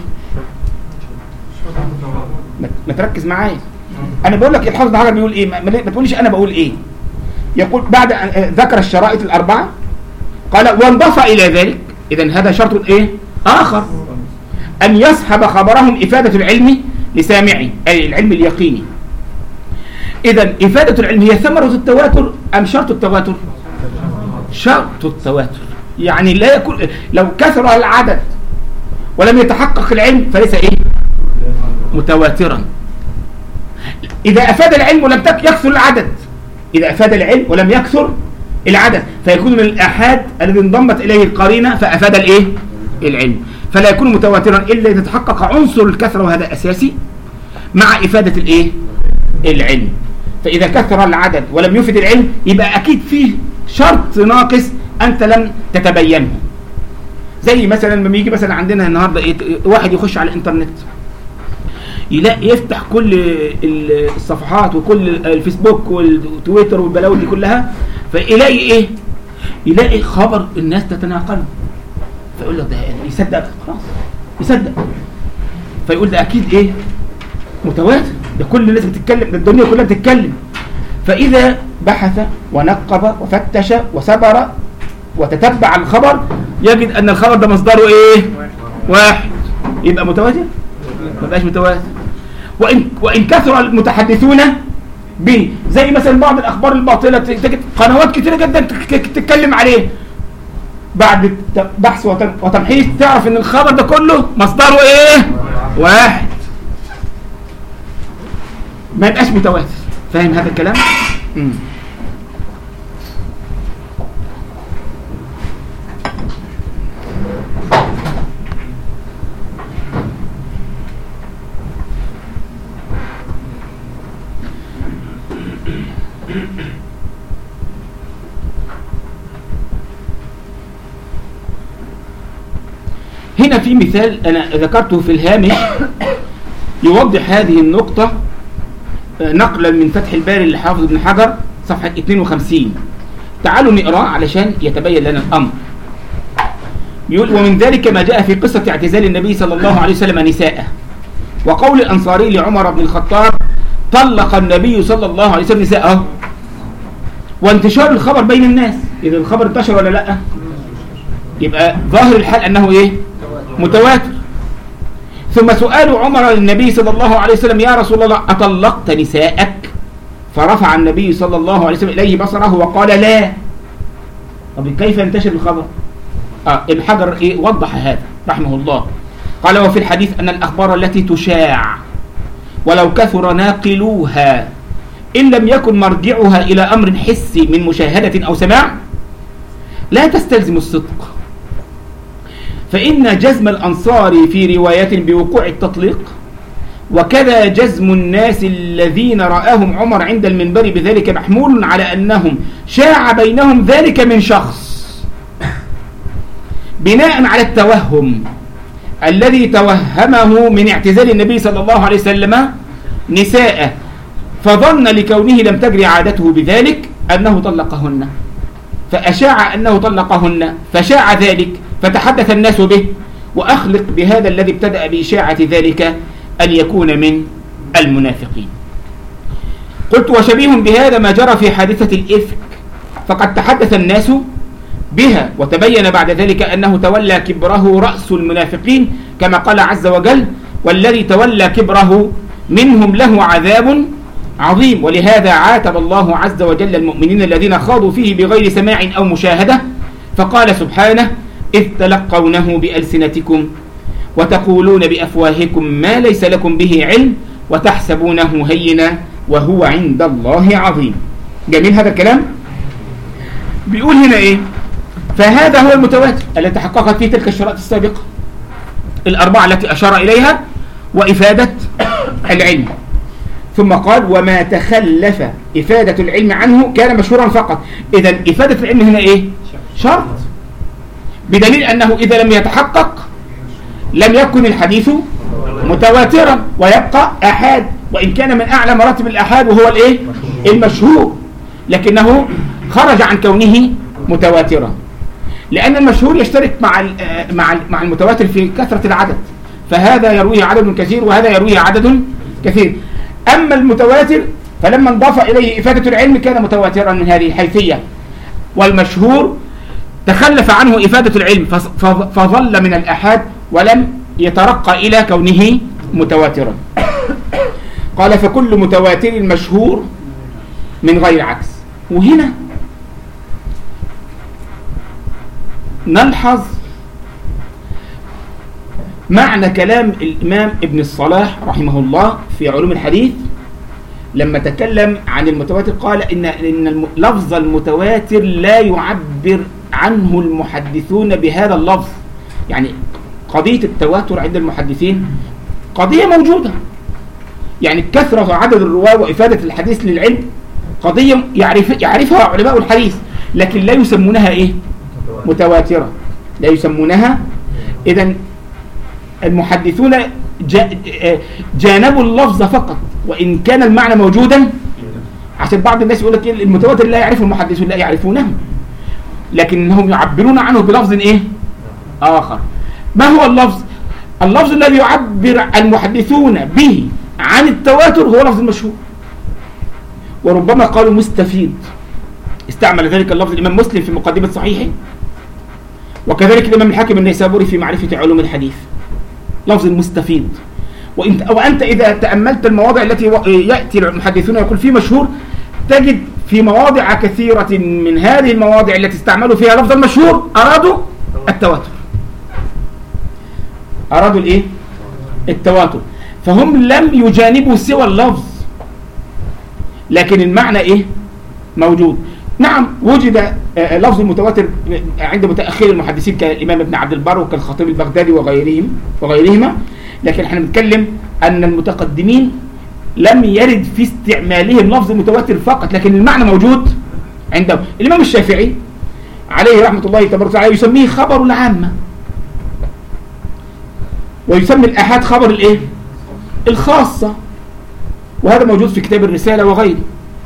ما تركز معايا، أنا بقول لك الحافظ بن حجر بيقول إيه، ما تقوليش أنا بقول إيه. يقول بعد أن ذكر الشرائط الأربعة قال وانضاف إلى ذلك، إذن هذا شرط إيه؟ آخر، أن يصحب خبرهم إفادة العلم لسامعي، أي العلم اليقيني. إذن إفادة العلم هي ثمرة التواتر أم شرط التواتر؟ شرط التواتر، يعني لا يكون لو كثر العدد ولم يتحقق العلم فليس إيه؟ متواترا. إذا أفاد العلم ولم يكثر العدد، إذا أفاد العلم ولم يكثر العدد فيكون من الآحاد الذي انضمت إليه القرينة فأفاد الإيه؟ العلم، فلا يكون متواترا إلا إذا تحقق عنصر الكثرة، وهذا أساسي، مع إفادة الإيه؟ العلم. فإذا كثر العدد ولم يفد العلم يبقى أكيد فيه شرط ناقص أنت لم تتبينه. زي مثلا لما يجي مثلا عندنا النهاردة إيه؟ واحد يخش على الإنترنت يلاقي يفتح كل الصفحات وكل الفيسبوك والتويتر والبلاوي دي كلها، فيلاقي ايه؟ يلاقي خبر الناس تتناقله، فيقول له ده يصدق، خلاص يصدق، فيقول ده اكيد ايه؟ متواتر، ده كل الناس بتتكلم، ده الدنيا كلها بتتكلم. فاذا بحث ونقب وفتش وسبر وتتبع الخبر يجد ان الخبر ده مصدره ايه؟ واحد، يبقى متواتر؟ ما بقاش متواتر. وإن, وإن كثر المتحدثون به، زي مثلا بعض الأخبار الباطلة تجد قنوات كثيرة جدا تتكلم عليه، بعد بحث وتمحيص تعرف ان الخبر ده كله مصدره ايه؟ واحد، ما يبقاش متواتر. فاهم هذا الكلام؟ مم. هنا في مثال أنا ذكرته في الهامش يوضح هذه النقطة نقلا من فتح الباري للحافظ ابن حجر صفحة اثنين وخمسين. تعالوا نقرأ علشان يتبين لنا الأمر. يقول ومن ذلك ما جاء في قصة اعتزال النبي صلى الله عليه وسلم نساءه، وقول الأنصاري لعمر بن الخطاب طلق النبي صلى الله عليه وسلم نساءه، وانتشار الخبر بين الناس. إذا الخبر انتشر ولا لا؟ يبقى ظاهر الحال أنه إيه؟ متواتر. ثم سؤال عمر للنبي صلى الله عليه وسلم يا رسول الله أطلقت نساءك؟ فرفع النبي صلى الله عليه وسلم إليه بصره وقال لا. طب كيف ينتشر الخبر؟ آه ابن حجر إيه وضح هذا رحمه الله، قال وفي الحديث أن الأخبار التي تشاع ولو كثر ناقلوها إن لم يكن مرجعها إلى أمر حسي من مشاهدة أو سماع لا تستلزم الصدق، فإن جزم الأنصار في رواية بوقوع التطليق وكذا جزم الناس الذين رآهم عمر عند المنبر بذلك محمول على أنهم شاع بينهم ذلك من شخص بناء على التوهم الذي توهمه من اعتزال النبي صلى الله عليه وسلم نساءه، فظن لكونه لم تجري عادته بذلك أنه طلقهن، فأشاع أنه طلقهن، فشاع ذلك فتحدث الناس به، وأخلق بهذا الذي ابتدأ بإشاعة ذلك أن يكون من المنافقين. قلت وشبيه بهذا ما جرى في حادثة الإفك، فقد تحدث الناس بها وتبين بعد ذلك أنه تولى كبره رأس المنافقين، كما قال عز وجل والذي تولى كبره منهم له عذاب عظيم. ولهذا عاتب الله عز وجل المؤمنين الذين خاضوا فيه بغير سماع أو مشاهدة، فقال سبحانه إذ تلقونه بألسنتكم وتقولون بأفواهكم ما ليس لكم به علم وتحسبونه هينا وهو عند الله عظيم. جميل هذا الكلام. بيقول هنا إيه؟ فهذا هو المتواتر الذي تحققت فيه تلك الشرائط السابقة الأربعة التي أشار إليها وإفادة العلم. ثم قال وما تخلف إفادة العلم عنه كان مشهورا فقط. إذن إفادة العلم هنا إيه؟ شرط، بدليل أنه إذا لم يتحقق لم يكن الحديث متواترا ويبقى أحاد، وإن كان من أعلى مراتب الأحاد وهو الإيه؟ المشهور، لكنه خرج عن كونه متواترا، لأن المشهور يشترك مع مع مع المتواتر في كثرة العدد، فهذا يرويه عدد كثير وهذا يرويه عدد كثير. أما المتواتر فلما انضاف إليه إفادة العلم كان متواترا من هذه الحيثية، والمشهور تخلف عنه إفادة العلم فظل من الأحاد ولم يترقى إلى كونه متواترا. قال فكل متواتر مشهور من غير عكس. وهنا نلحظ معنى كلام الإمام ابن الصلاح رحمه الله في علوم الحديث لما تكلم عن المتواتر، قال إن إن لفظ المتواتر لا يعبر عنه المحدثون بهذا اللفظ. يعني قضية التواتر عند المحدثين قضية موجودة، يعني كثرة عدد الرواة وإفادة الحديث للعلم قضية يعرف يعرفها علماء الحديث، لكن لا يسمونها إيه؟ متواترة، لا يسمونها. إذن المحدثون جانبوا اللفظ فقط وإن كان المعنى موجودا، عشان بعض الناس يقول لك المتواتر لا يعرفه المحدثون، لا يعرفونه، لكنهم يعبرون عنه بلفظ إيه؟ آخر. ما هو اللفظ؟ اللفظ الذي يعبر المحدثون به عن التواتر هو لفظ المشهور، وربما قالوا مستفيد، استعمل ذلك اللفظ الإمام مسلم في مقدمة صحيحه، وكذلك الإمام الحاكم النيسابوري في معرفة علوم الحديث، لفظ المستفيد. وإنت, وأنت إذا تأملت المواضع التي يأتي المحدثون يقول فيه مشهور، تجد في مواضع كثيرة من هذه المواضع التي استعملوا فيها لفظ المشهور أرادوا التواتر، أرادوا الإيه؟ التواتر، فهم لم يجانبوا سوى اللفظ، لكن المعنى إيه؟ موجود. نعم وجد لفظ المتواتر عند متأخر المحدثين كالإمام ابن عبد البر وكالخطيب البغدادي وغيرهم وغيرهما، لكن احنا بنتكلم أن المتقدمين لم يرد في استعمالهم لفظ المتواتر فقط، لكن المعنى موجود عندهم. الإمام الشافعي عليه رحمة الله تبارك وتعالى يسميه خبر العامة، ويسمي الآحاد خبر الإيه؟ الخاصة، وهذا موجود في كتاب الرسالة وغيره.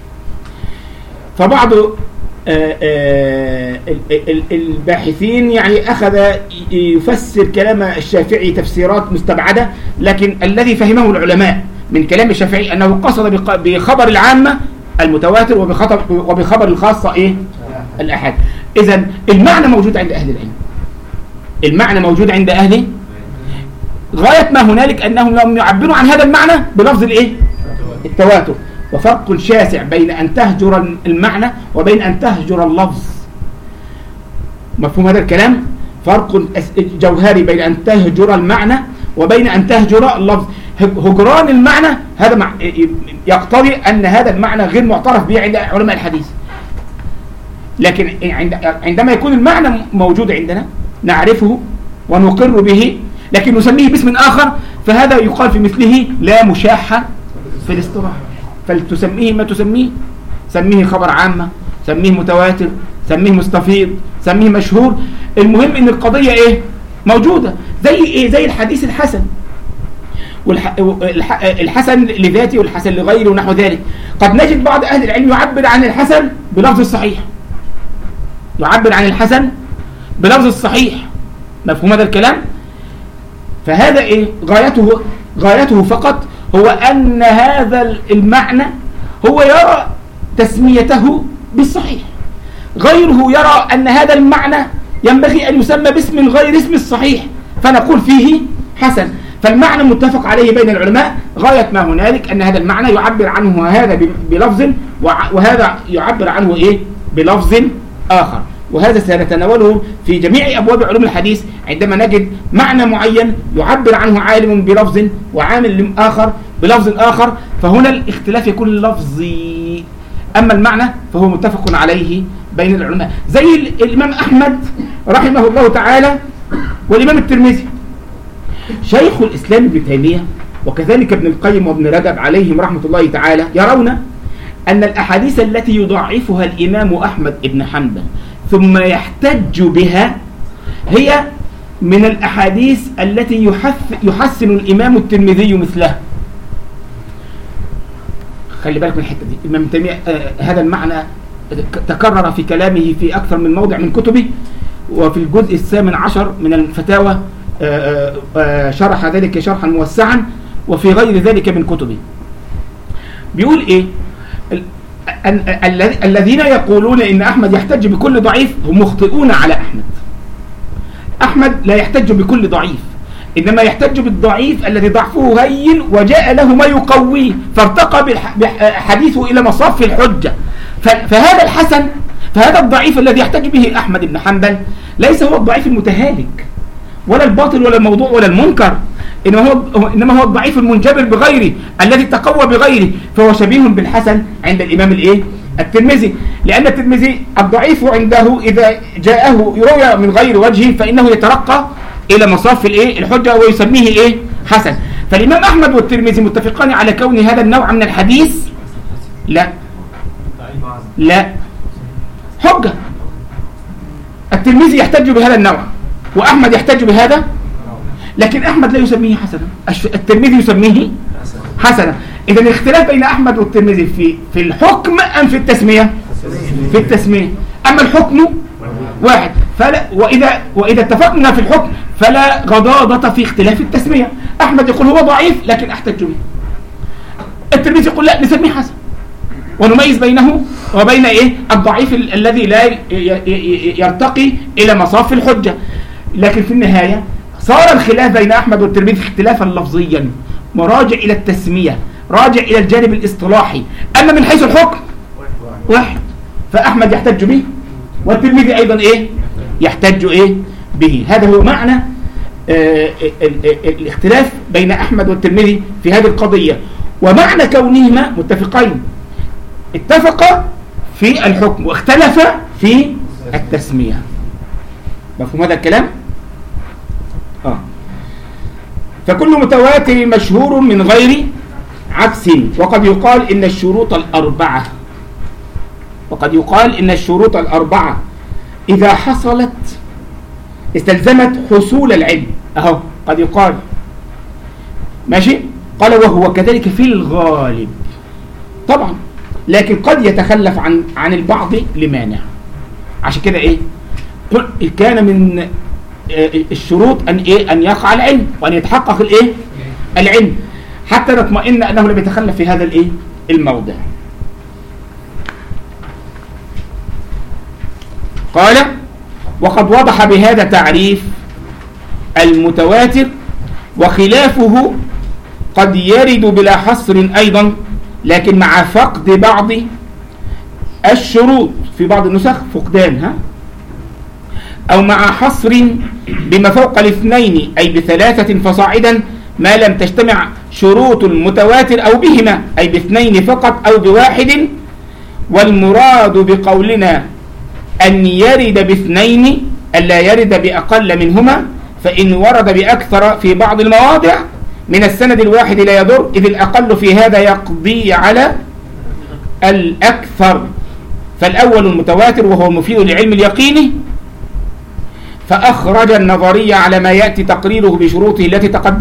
فبعض آآ آآ الباحثين يعني أخذ يفسر كلام الشافعي تفسيرات مستبعدة، لكن الذي فهمه العلماء من كلام الشافعي أنه قصد بخبر العامة المتواتر وبخبر الخاصة إيه؟ الأحاد. إذن المعنى موجود عند أهل العلم، المعنى موجود عند أهل، غاية ما هنالك أنهم لم يعبروا عن هذا المعنى بلفظ الإيه؟ التواتر. وفرق شاسع بين أن تهجر المعنى وبين أن تهجر اللفظ. مفهوم هذا الكلام؟ فرق جوهري بين أن تهجر المعنى وبين أن تهجر اللفظ. هجران المعنى هذا يقتضي أن هذا المعنى غير معترف به عند علماء الحديث، لكن عندما يكون المعنى موجود عندنا نعرفه ونقر به، لكن نسميه باسم آخر، فهذا يقال في مثله لا مشاحة في الاصطلاح. فلتسميه ما تسميه، سميه خبر عامة، سميه متواتر، سميه مستفيض، سميه مشهور، المهم ان القضية ايه؟ موجودة. زي ايه؟ زي الحديث الحسن. والحسن لذاته والحسن لغيره ونحو ذلك. قد نجد بعض أهل العلم يعبر عن الحسن بلفظ الصحيح، يعبر عن الحسن بلفظ الصحيح. مفهوم هذا الكلام؟ فهذا إيه؟ غايته غايته فقط هو أن هذا المعنى هو يرى تسميته بالصحيح، غيره يرى أن هذا المعنى ينبغي أن يسمى باسم غير اسم الصحيح فنقول فيه حسن. فالمعنى متفق عليه بين العلماء، غاية ما هنالك أن هذا المعنى يعبر عنه هذا بلفظ وهذا يعبر عنه إيه؟ بلفظ آخر. وهذا سنتناوله في جميع أبواب علوم الحديث عندما نجد معنى معين يعبر عنه عالم بلفظ وعامل آخر بلفظ آخر، فهنا الاختلاف يكون لفظي، أما المعنى فهو متفق عليه بين العلماء. زي الإمام أحمد رحمه الله تعالى والإمام الترمذي. شيخ الإسلام ابن تيمية وكذلك ابن القيم وابن رجب عليهم رحمة الله تعالى يرون أن الأحاديث التي يضعفها الإمام أحمد بن حنبل ثم يحتج بها هي من الأحاديث التي يحسن الإمام الترمذي مثلها. خلي بالك من الحتة دي. الإمام تيمية آه هذا المعنى تكرر في كلامه في أكثر من موضع من كتبه، وفي الجزء الثامن عشر من الفتاوى آه آه شرح ذلك شرحا موسعا، وفي غير ذلك من كتبه. بيقول إيه؟ الذين يقولون إن أحمد يحتج بكل ضعيف هم مخطئون على أحمد. أحمد لا يحتج بكل ضعيف، إنما يحتج بالضعيف الذي ضعفه هين وجاء له ما يقويه فارتقى بحديثه إلى مصاف الحجة. فهذا الحسن، فهذا الضعيف الذي يحتج به أحمد بن حنبل ليس هو الضعيف المتهالك ولا الباطل ولا الموضوع ولا المنكر، إنما هو, إنما هو الضعيف المنجبر بغيره الذي تقوى بغيره، فهو شبيه بالحسن عند الإمام الإيه؟ الترمذي. لأن الترمذي الضعيف عنده إذا جاءه يروى من غير وجه فإنه يترقى إلى مصاف الإيه؟ الحجة ويسميه إيه؟ حسن. فالإمام أحمد والترمذي متفقان على كون هذا النوع من الحديث لا لا حجة. الترمذي يحتج بهذا النوع وأحمد يحتج بهذا، لكن أحمد لا يسميه حسنا، الترمذي يسميه حسنا. إذا الاختلاف بين أحمد والترمذي في في الحكم أم في التسمية؟ في التسمية. أما الحكم واحد، فلا وإذا وإذا اتفقنا في الحكم فلا غضاضة في اختلاف التسمية. أحمد يقول هو ضعيف لكن أحتج به، الترمذي يقول لا نسميه حسن، ونميز بينه وبين إيه؟ الضعيف ال الذي لا يرتقي إلى مصاف الحجة. لكن في النهاية صار الخلاف بين أحمد والترمذي اختلافا لفظيا مراجع إلى التسمية، راجع إلى الجانب الاصطلاحي. أما من حيث الحكم واحد، فأحمد يحتج به والترمذي أيضا إيه؟ يحتج إيه؟ به. هذا هو معنى آه الاختلاف بين أحمد والترمذي في هذه القضية. ومعنى كونهما متفقين، اتفقا في الحكم واختلفا في التسمية. مفهوم هذا الكلام؟ آه. فكل متواتر مشهور من غير عكس. وقد يقال إن الشروط الأربعة وقد يقال إن الشروط الأربعة إذا حصلت استلزمت حصول العلم. أهو قد يقال ماشي. قال وهو كذلك في الغالب طبعا، لكن قد يتخلف عن عن البعض لمانع. عشان كده إيه؟ كان من الشروط أن إيه؟ أن يقع العلم وأن يتحقق الإيه؟ العلم، حتى نطمئن أنه لم يتخلف في هذا الإيه؟ الموضع. قال وقد وضح بهذا تعريف المتواتر، وخلافه قد يرد بلا حصر أيضا، لكن مع فقد بعض الشروط. في بعض النسخ فقدان ها أو مع حصر بما فوق الاثنين أي بثلاثة فصاعدا ما لم تجتمع شروط المتواتر أو بهما أي باثنين فقط أو بواحد. والمراد بقولنا أن يرد باثنين ألا يرد بأقل منهما، فإن ورد بأكثر في بعض المواضع من السند الواحد لا يضر، إذ الأقل في هذا يقضي على الأكثر. فالأول المتواتر وهو مفيد لعلم اليقين، فأخرج النظرية على ما يأتي تقريره بشروطه التي تقدمت،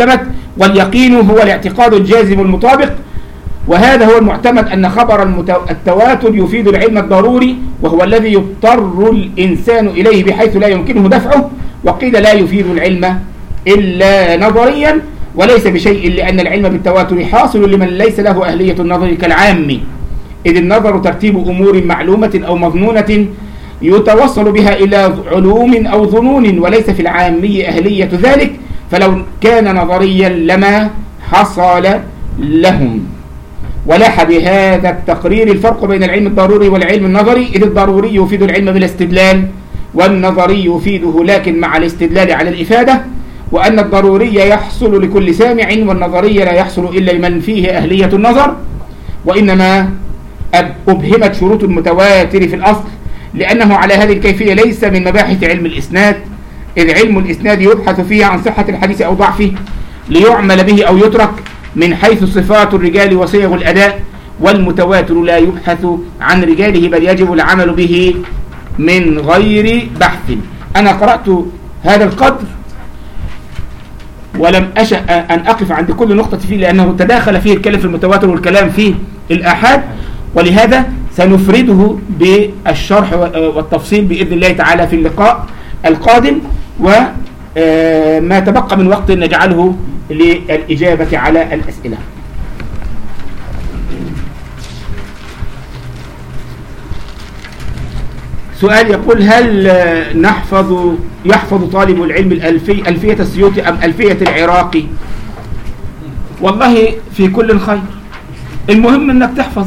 واليقين هو الاعتقاد الجازم المطابق، وهذا هو المعتمد أن خبر التواتر يفيد العلم الضروري، وهو الذي يضطر الإنسان إليه بحيث لا يمكنه دفعه. وقيل لا يفيد العلم إلا نظريا وليس بشيء، لأن العلم بالتواتر حاصل لمن ليس له أهلية النظر كالعام، إذ النظر ترتيب أمور معلومة أو مظنونة يتوصل بها إلى علوم أو ظنون، وليس في العامي أهلية ذلك، فلو كان نظريا لما حصل لهم. ولاح بهذا التقرير الفرق بين العلم الضروري والعلم النظري، إذ الضروري يفيد العلم بالاستدلال، والنظري يفيده لكن مع الاستدلال على الإفادة، وأن الضروري يحصل لكل سامع، والنظري لا يحصل إلا لمن فيه أهلية النظر. وإنما أبهمت شروط المتواتر في الأصل، لأنه على هذه الكيفية ليس من مباحث علم الإسناد، إذ علم الإسناد يبحث فيه عن صحة الحديث أو ضعفه ليعمل به أو يترك من حيث صفات الرجال وصيغ الأداء، والمتواتر لا يبحث عن رجاله بل يجب العمل به من غير بحث. أنا قرأت هذا القدر ولم أشأ أن أقف عند كل نقطة فيه، لأنه تداخل فيه الكلام في المتواتر والكلام في الآحاد، ولهذا سنفرده بالشرح والتفصيل بإذن الله تعالى في اللقاء القادم، وما تبقى من وقت نجعله للإجابة على الأسئلة. سؤال يقول: هل نحفظ يحفظ طالب العلم الألفية ألفية السيوطي أم ألفية العراقي؟ والله في كل خير، المهم أنك تحفظ.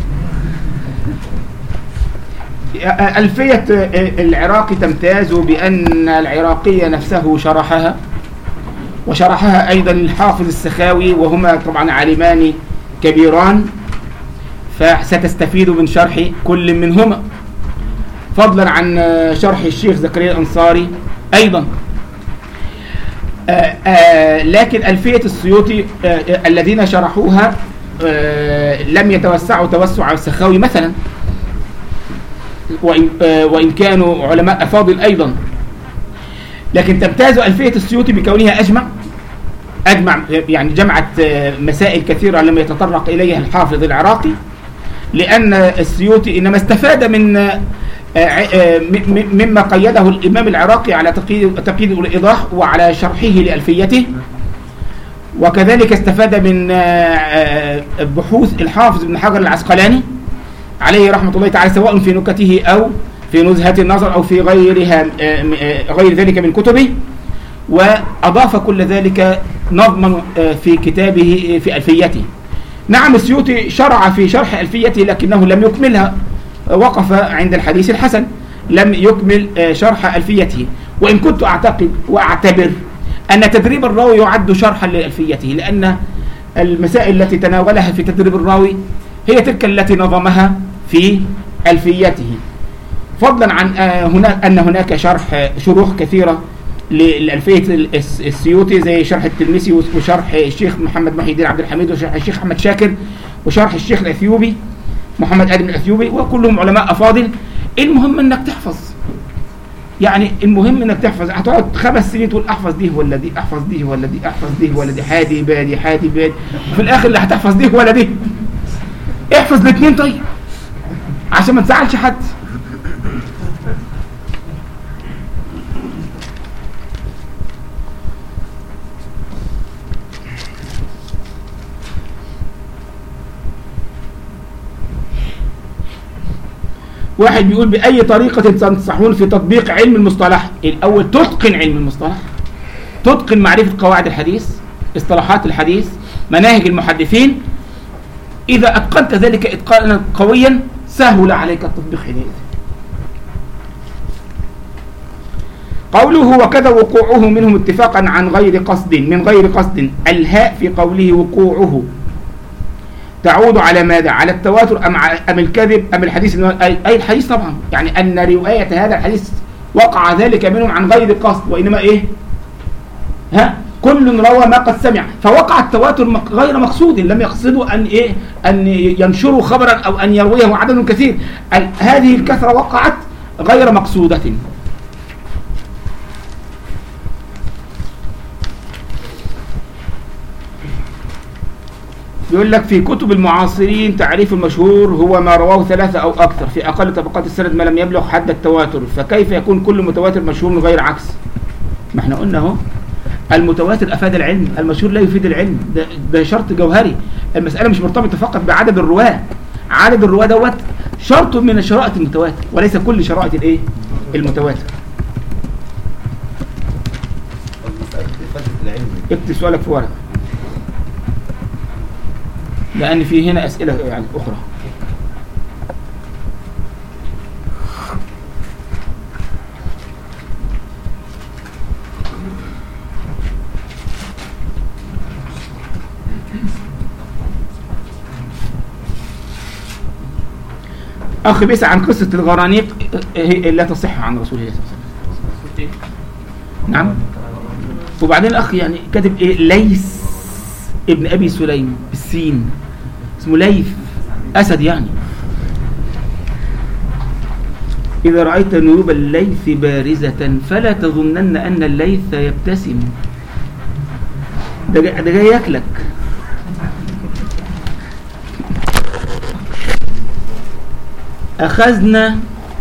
ألفية العراقي تمتاز بأن العراقية نفسه شرحها، وشرحها أيضا الحافظ السخاوي، وهما طبعا عالمان كبيران، فستستفيد من شرح كل منهما، فضلا عن شرح الشيخ زكريا الأنصاري أيضا. آآ آآ لكن ألفية السيوطي الذين شرحوها لم يتوسعوا توسع السخاوي مثلا، وإن, وإن كانوا علماء أفاضل أيضا، لكن تمتاز ألفية السيوطي بكونها أجمع أجمع يعني جمعت مسائل كثيرة لم يتطرق إليها الحافظ العراقي، لأن السيوطي إنما استفاد من مما قيده الإمام العراقي على تقييد الإيضاح وعلى شرحه لألفيته، وكذلك استفاد من بحوث الحافظ ابن حجر العسقلاني عليه رحمة الله تعالى، سواء في نكته أو في نزهة النظر أو في غيرها غير ذلك من كتبه، وأضاف كل ذلك نظما في كتابه في ألفيته. نعم السيوطي شرع في شرح ألفيته لكنه لم يكملها، وقف عند الحديث الحسن، لم يكمل شرح ألفيته. وإن كنت أعتقد وأعتبر أن تدريب الراوي يعد شرحا لألفيته، لأن المسائل التي تناولها في تدريب الراوي هي تلك التي نظمها في ألفيته، فضلا عن هنا أن هناك شرح شروح كثيرة للألفية السيوطي زي شرح التلميذي وشرح الشيخ محمد محي الدين عبد الحميد وشرح الشيخ أحمد شاكر وشرح الشيخ الأثيوبي محمد آدم الأثيوبي، وكلهم علماء أفاضل. المهم أنك تحفظ، يعني المهم أنك تحفظ. هتقعد خمس سنين تقول أحفظ دي ولا دي، أحفظ دي ولا دي، أحفظ دي ولا دي، حادي بادي حادي بادي، وفي الآخر لا هتحفظ دي ولا دي. احفظ الاثنين طيب عشان ما تزعلش حد. واحد بيقول: بأي طريقة تنصحون في تطبيق علم المصطلح؟ الأول تتقن علم المصطلح، تتقن معرفة قواعد الحديث، اصطلاحات الحديث، مناهج المحدثين. إذا أتقنت ذلك إتقانا قويا سهل عليك التطبيق حينئذ. قوله: وكذا وقوعه منهم اتفاقا عن غير قصد من غير قصد، الهاء في قوله وقوعه تعود على ماذا؟ على التواتر أم, أم الكذب أم الحديث؟ أي الحديث طبعا، يعني أن رواية هذا الحديث وقع ذلك منهم عن غير قصد، وإنما إيه؟ ها؟ كل روى ما قد سمع، فوقع التواتر غير مقصود، لم يقصدوا أن إيه؟ أن ينشروا خبرا أو أن يرويه عدد كثير، هذه الكثرة وقعت غير مقصودة. يقول لك في كتب المعاصرين تعريف المشهور هو ما رواه ثلاثة أو أكثر في أقل طبقات السند ما لم يبلغ حد التواتر، فكيف يكون كل متواتر مشهور من غير عكس؟ ما احنا قلنا اهو المتواتر أفاد العلم، المشهور لا يفيد العلم، ده, ده شرط جوهري. المسألة مش مرتبطة فقط بعدد الرواة، عدد الرواة دوت شرط من شرائط المتواتر وليس كل شرائط الايه المتواتر. اكتب سؤالك في ورقة لأن في هنا أسئلة يعني أخرى. أخ بيسأل عن قصة الغرانيق لا تصح عن رسول الله صلى الله عليه وسلم. نعم. وبعدين الأخ يعني كاتب إيه ليس ابن أبي سليم بالسين اسمه ليث أسد يعني. إذا رأيت نيوب الليث بارزة فلا تظنن أن الليث يبتسم. ده جاي, ده جاي ياكلك. أخذنا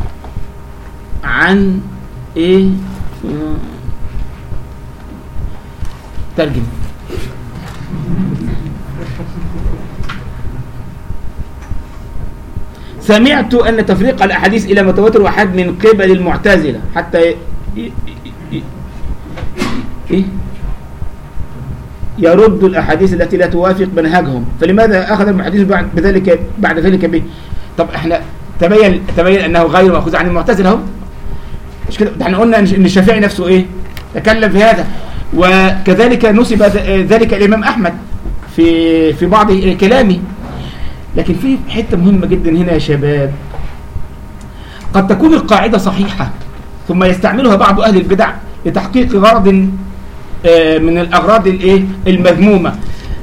عن إيه ترجم سمعت أن تفريق الأحاديث إلى متواتر وأحاد من قبل المعتزلة حتى ي... ي... ي... ي... يرد الأحاديث التي لا توافق منهجهم، فلماذا أخذ المحدث بعد بذلك بعد ذلك به؟ طب احنا تبين تبين أنه غير مأخوذ عن المعتزلة اهو. مش كده؟ احنا قلنا أن الشافعي نفسه إيه؟ تكلم في هذا، وكذلك نسب ذلك الإمام أحمد في في بعض كلامه. لكن في حتة مهمة جدا هنا يا شباب، قد تكون القاعدة صحيحة ثم يستعملها بعض أهل البدع لتحقيق غرض من الأغراض المذمومة،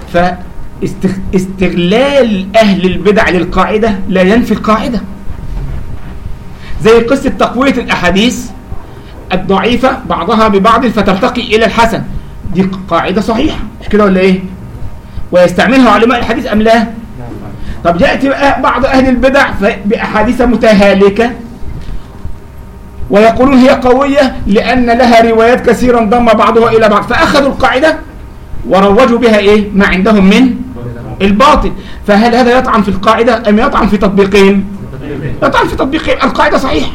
فاستغلال أهل البدع للقاعدة لا ينفي القاعدة. زي قصة تقوية الأحاديث الضعيفة بعضها ببعض فترتقي إلى الحسن، دي قاعدة صحيحة مش كده ولا إيه؟ ويستعملها علماء الحديث أم لا؟ طب جاءت بعض أهل البدع بأحاديث متهالكة ويقولون هي قوية لأن لها روايات كثيرا ضم بعضها إلى بعض، فأخذوا القاعدة وروجوا بها إيه؟ ما عندهم من الباطل. فهل هذا يطعن في القاعدة أم يطعن في تطبيقهم؟ يطعن في تطبيقهم. القاعدة صحيحة.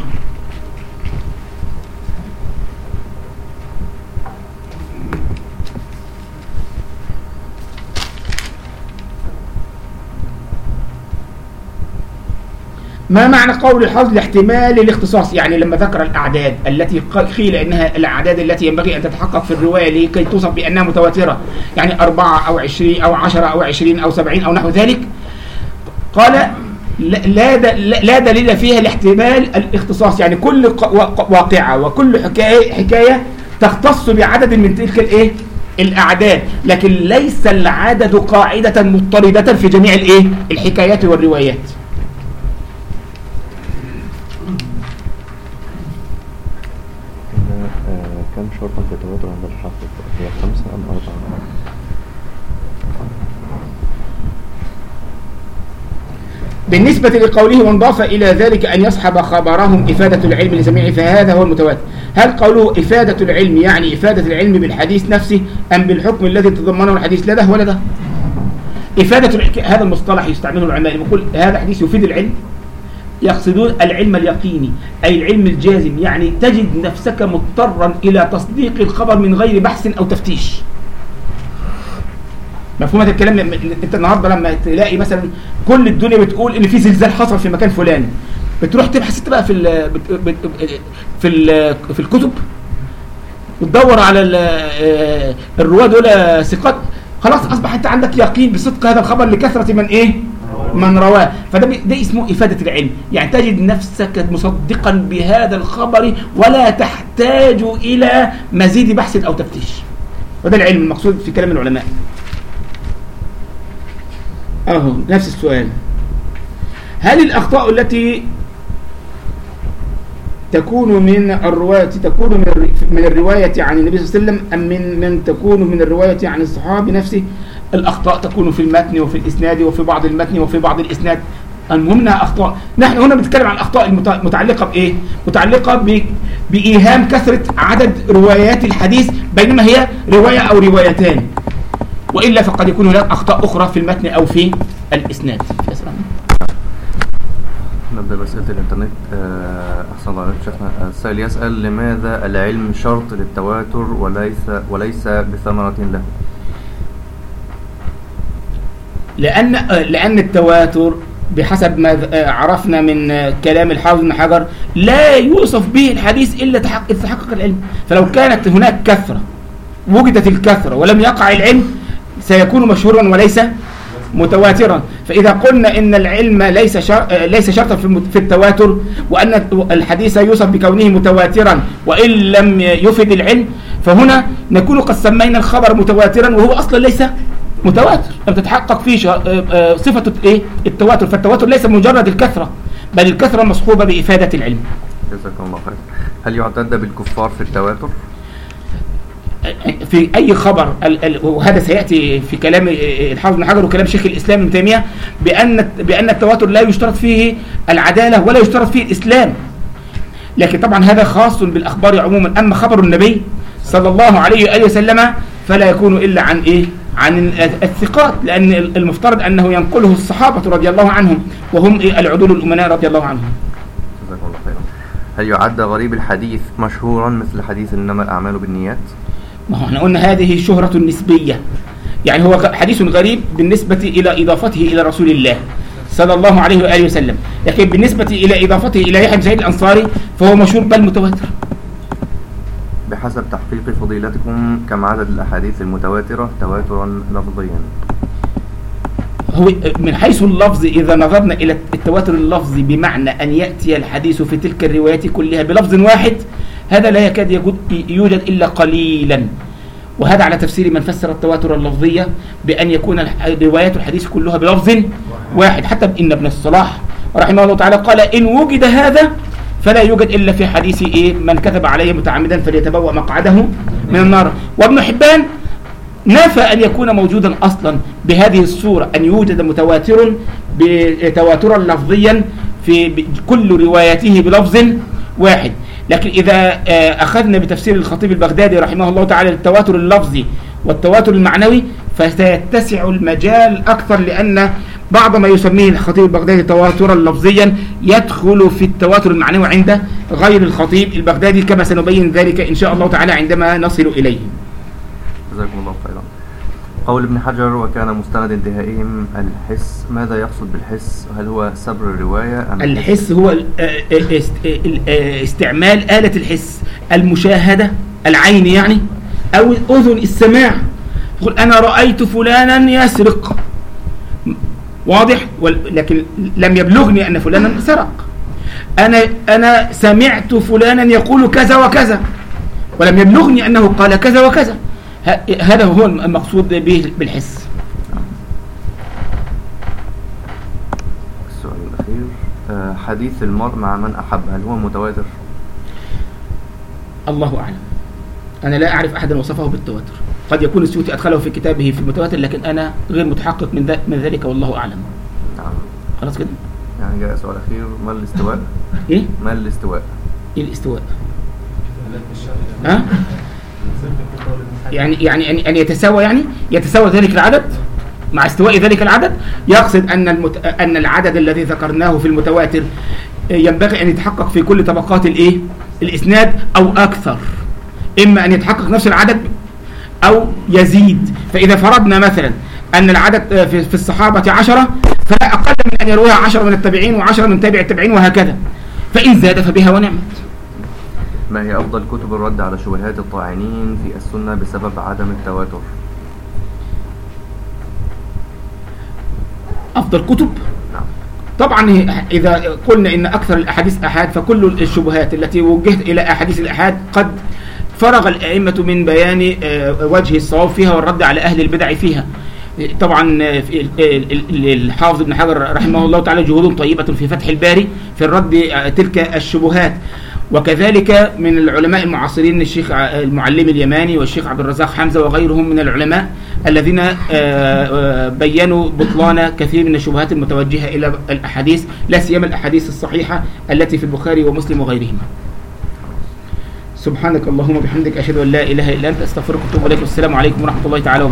ما معنى قول الحظ لاحتمال الاختصاص؟ يعني لما ذكر الأعداد التي قيل إنها الأعداد التي ينبغي أن تتحقق في الرواية لكي توصف بأنها متواترة، يعني أربعة أو عشرين أو عشرة أو عشرين أو سبعين أو نحو ذلك، قال لا, لا دليل فيها لاحتمال الاختصاص، يعني كل واقعة وكل حكاية, حكاية تختص بعدد من تلك الإيه؟ الأعداد، لكن ليس العدد قاعدة مضطردة في جميع الإيه؟ الحكايات والروايات. كم شرطا في التواتر عند الحافظ؟ هي خمسة أم أربعة؟ بالنسبة لقوله وانضاف إلى ذلك أن يصحب خبرهم إفادة العلم لسميعه فهذا هو المتواتر. هل قوله إفادة العلم يعني إفادة العلم بالحديث نفسه أم بالحكم الذي تضمنه الحديث؟ لا ده ولا ده. إفادة هذا المصطلح يستعمله العلماء لما يقول هذا حديث يفيد العلم، يقصدون العلم اليقيني أي العلم الجازم، يعني تجد نفسك مضطرا إلى تصديق الخبر من غير بحث أو تفتيش. مفهوم هذا الكلام؟ أنت النهاردة لما تلاقي مثلا كل الدنيا بتقول إن في زلزال حصل في مكان فلاني، بتروح تبحث انت بقى في ال في ال في الكتب وتدور على الرواة دول ثقات، خلاص أصبح أنت عندك يقين بصدق هذا الخبر لكثرة من إيه؟ من رواه. فده ده اسمه إفادة العلم، يعني تجد نفسك مصدقا بهذا الخبر ولا تحتاج إلى مزيد بحث أو تفتيش. وده العلم المقصود في كلام العلماء. أهو نفس السؤال، هل الأخطاء التي تكون من الرواية تكون من من الرواية عن النبي صلى الله عليه وسلم أم من من تكون من الرواية عن الصحابي نفسه الأخطاء تكون في المتن وفي الإسناد وفي بعض المتن وفي بعض الإسناد، المهم انها أخطاء. نحن هنا بنتكلم عن الأخطاء المتعلقة بإيه؟ متعلقة بإيهام كثرة عدد روايات الحديث بينما هي رواية أو روايتان، وإلا فقد يكون هناك أخطاء أخرى في المتن أو في الإسناد. نبدأ بأسئلة الإنترنت. أحسن الله عليك شيخنا. السائل يسأل: لماذا العلم شرط للتواتر وليس وليس بثمرة له؟ لأن لأن التواتر بحسب ما عرفنا من كلام الحافظ بن حجر لا يوصف به الحديث إلا تحقق العلم. فلو كانت هناك كثرة وجدت الكثرة ولم يقع العلم سيكون مشهورا وليس متواترا. فإذا قلنا إن العلم ليس شر... ليس شرطا في التواتر وأن الحديث يوصف بكونه متواترا وإن لم يفد العلم، فهنا نكون قد سمينا الخبر متواترا وهو أصلا ليس متواتر، لم تتحقق فيه صفة إيه؟ التواتر. فالتواتر ليس مجرد الكثرة بل الكثرة مصحوبة بإفادة العلم. جزاكم الله خير. هل يعتد بالكفار في التواتر؟ في أي خبر، وهذا سيأتي في كلام الحافظ بن حجر وكلام شيخ الإسلام ابن تيمية بأن بأن التواتر لا يشترط فيه العدالة ولا يشترط فيه الإسلام، لكن طبعا هذا خاص بالأخبار عموما. أما خبر النبي صلى الله عليه وآله وسلم فلا يكون إلا عن إيه؟ عن الثقات، لأن المفترض أنه ينقله الصحابة رضي الله عنهم وهم العدول الأمناء رضي الله عنهم. جزاكم الله خيرا. هل يعد غريب الحديث مشهورا مثل حديث إنما الأعمال بالنيات؟ ما هو احنا قلنا هذه شهرة نسبية، يعني هو حديث غريب بالنسبة إلى إضافته إلى رسول الله صلى الله عليه وآله وسلم، لكن بالنسبة إلى إضافته إلى يحيى بن سعيد الأنصاري فهو مشهور بل متواتر. بحسب تحقيق فضيلتكم كم عدد الأحاديث المتواترة تواترا لفظيا؟ هو من حيث اللفظ إذا نظرنا إلى التواتر اللفظي بمعنى أن يأتي الحديث في تلك الروايات كلها بلفظ واحد، هذا لا يكاد يوجد إلا قليلا، وهذا على تفسير من فسر التواتر اللفظية بأن يكون روايات الحديث كلها بلفظ واحد. حتى إن ابن الصلاح رحمه الله تعالى قال: إن وجد هذا فلا يوجد إلا في حديث إيه؟ من كذب عليه متعمدا فليتبوأ مقعده من النار. وابن حبان نفى أن يكون موجودا أصلا بهذه الصورة، أن يوجد متواتر بتواترا لفظيا في كل رواياته بلفظ واحد. لكن إذا أخذنا بتفسير الخطيب البغدادي رحمه الله تعالى التواتر اللفظي والتواتر المعنوي فسيتسع المجال أكثر، لأن بعض ما يسميه الخطيب البغدادي تواترا لفظيا يدخل في التواتر المعنوي عند غير الخطيب البغدادي، كما سنبين ذلك إن شاء الله تعالى عندما نصل إليه. جزاكم الله خيرا. قول ابن حجر: وكان مستند انتهائهم الحس، ماذا يقصد بالحس؟ هل هو سبر الرواية أم الحس؟ هو استعمال آلة الحس، المشاهدة العين يعني، أو الأذن السماع. يقول أنا رأيت فلانا يسرق، واضح، لكن لم يبلغني أن فلانا سرق. أنا أنا سمعت فلانا يقول كذا وكذا ولم يبلغني أنه قال كذا وكذا. هذا هو المقصود به بالحس. السؤال الأخير: حديث المرء مع من أحب هل هو متواتر؟ الله أعلم، أنا لا أعرف أحدا وصفه بالتواتر. قد يكون السيوطي أدخله في كتابه في المتواتر، لكن أنا غير متحقق من, من ذلك والله أعلم. نعم. خلاص كده. يعني جاء سؤال أخير: ما الاستواء؟ إيه؟ ما الاستواء؟ إيه الاستواء؟ ها؟ يعني يعني أن يتساوى، يعني يتساوى ذلك العدد مع استواء ذلك العدد. يقصد أن المت... أن العدد الذي ذكرناه في المتواتر ينبغي أن يتحقق في كل طبقات الإيه؟ الإسناد أو أكثر، إما أن يتحقق نفس العدد أو يزيد. فإذا فرضنا مثلا أن العدد في الصحابة عشرة فلا أقل من أن يرويها عشرة من التابعين وعشرة من تابع التابعين وهكذا، فإن زاد فبها ونعمت. ما هي أفضل كتب الرد على شبهات الطاعنين في السنة بسبب عدم التواتر؟ أفضل كتب؟ نعم. طبعا إذا قلنا إن أكثر الأحاديث أحاد فكل الشبهات التي وجهت إلى أحاديث الأحاد قد فرغ الأئمة من بيان وجه الصواب فيها والرد على أهل البدع فيها. طبعا الحافظ ابن حجر رحمه الله تعالى جهود طيبة في فتح الباري في الرد تلك الشبهات. وكذلك من العلماء المعاصرين الشيخ المعلم اليماني والشيخ عبد الرزاق حمزة وغيرهم من العلماء الذين بيّنوا بطلان كثير من الشبهات المتوجهة إلى الأحاديث، لا سيما الأحاديث الصحيحة التي في البخاري ومسلم وغيرهما. سبحانك اللهم وبحمدك، أشهد أن لا إله إلا أنت، أستغفرك وأتوب إليك، والسلام عليكم ورحمة الله تعالى وبركاته.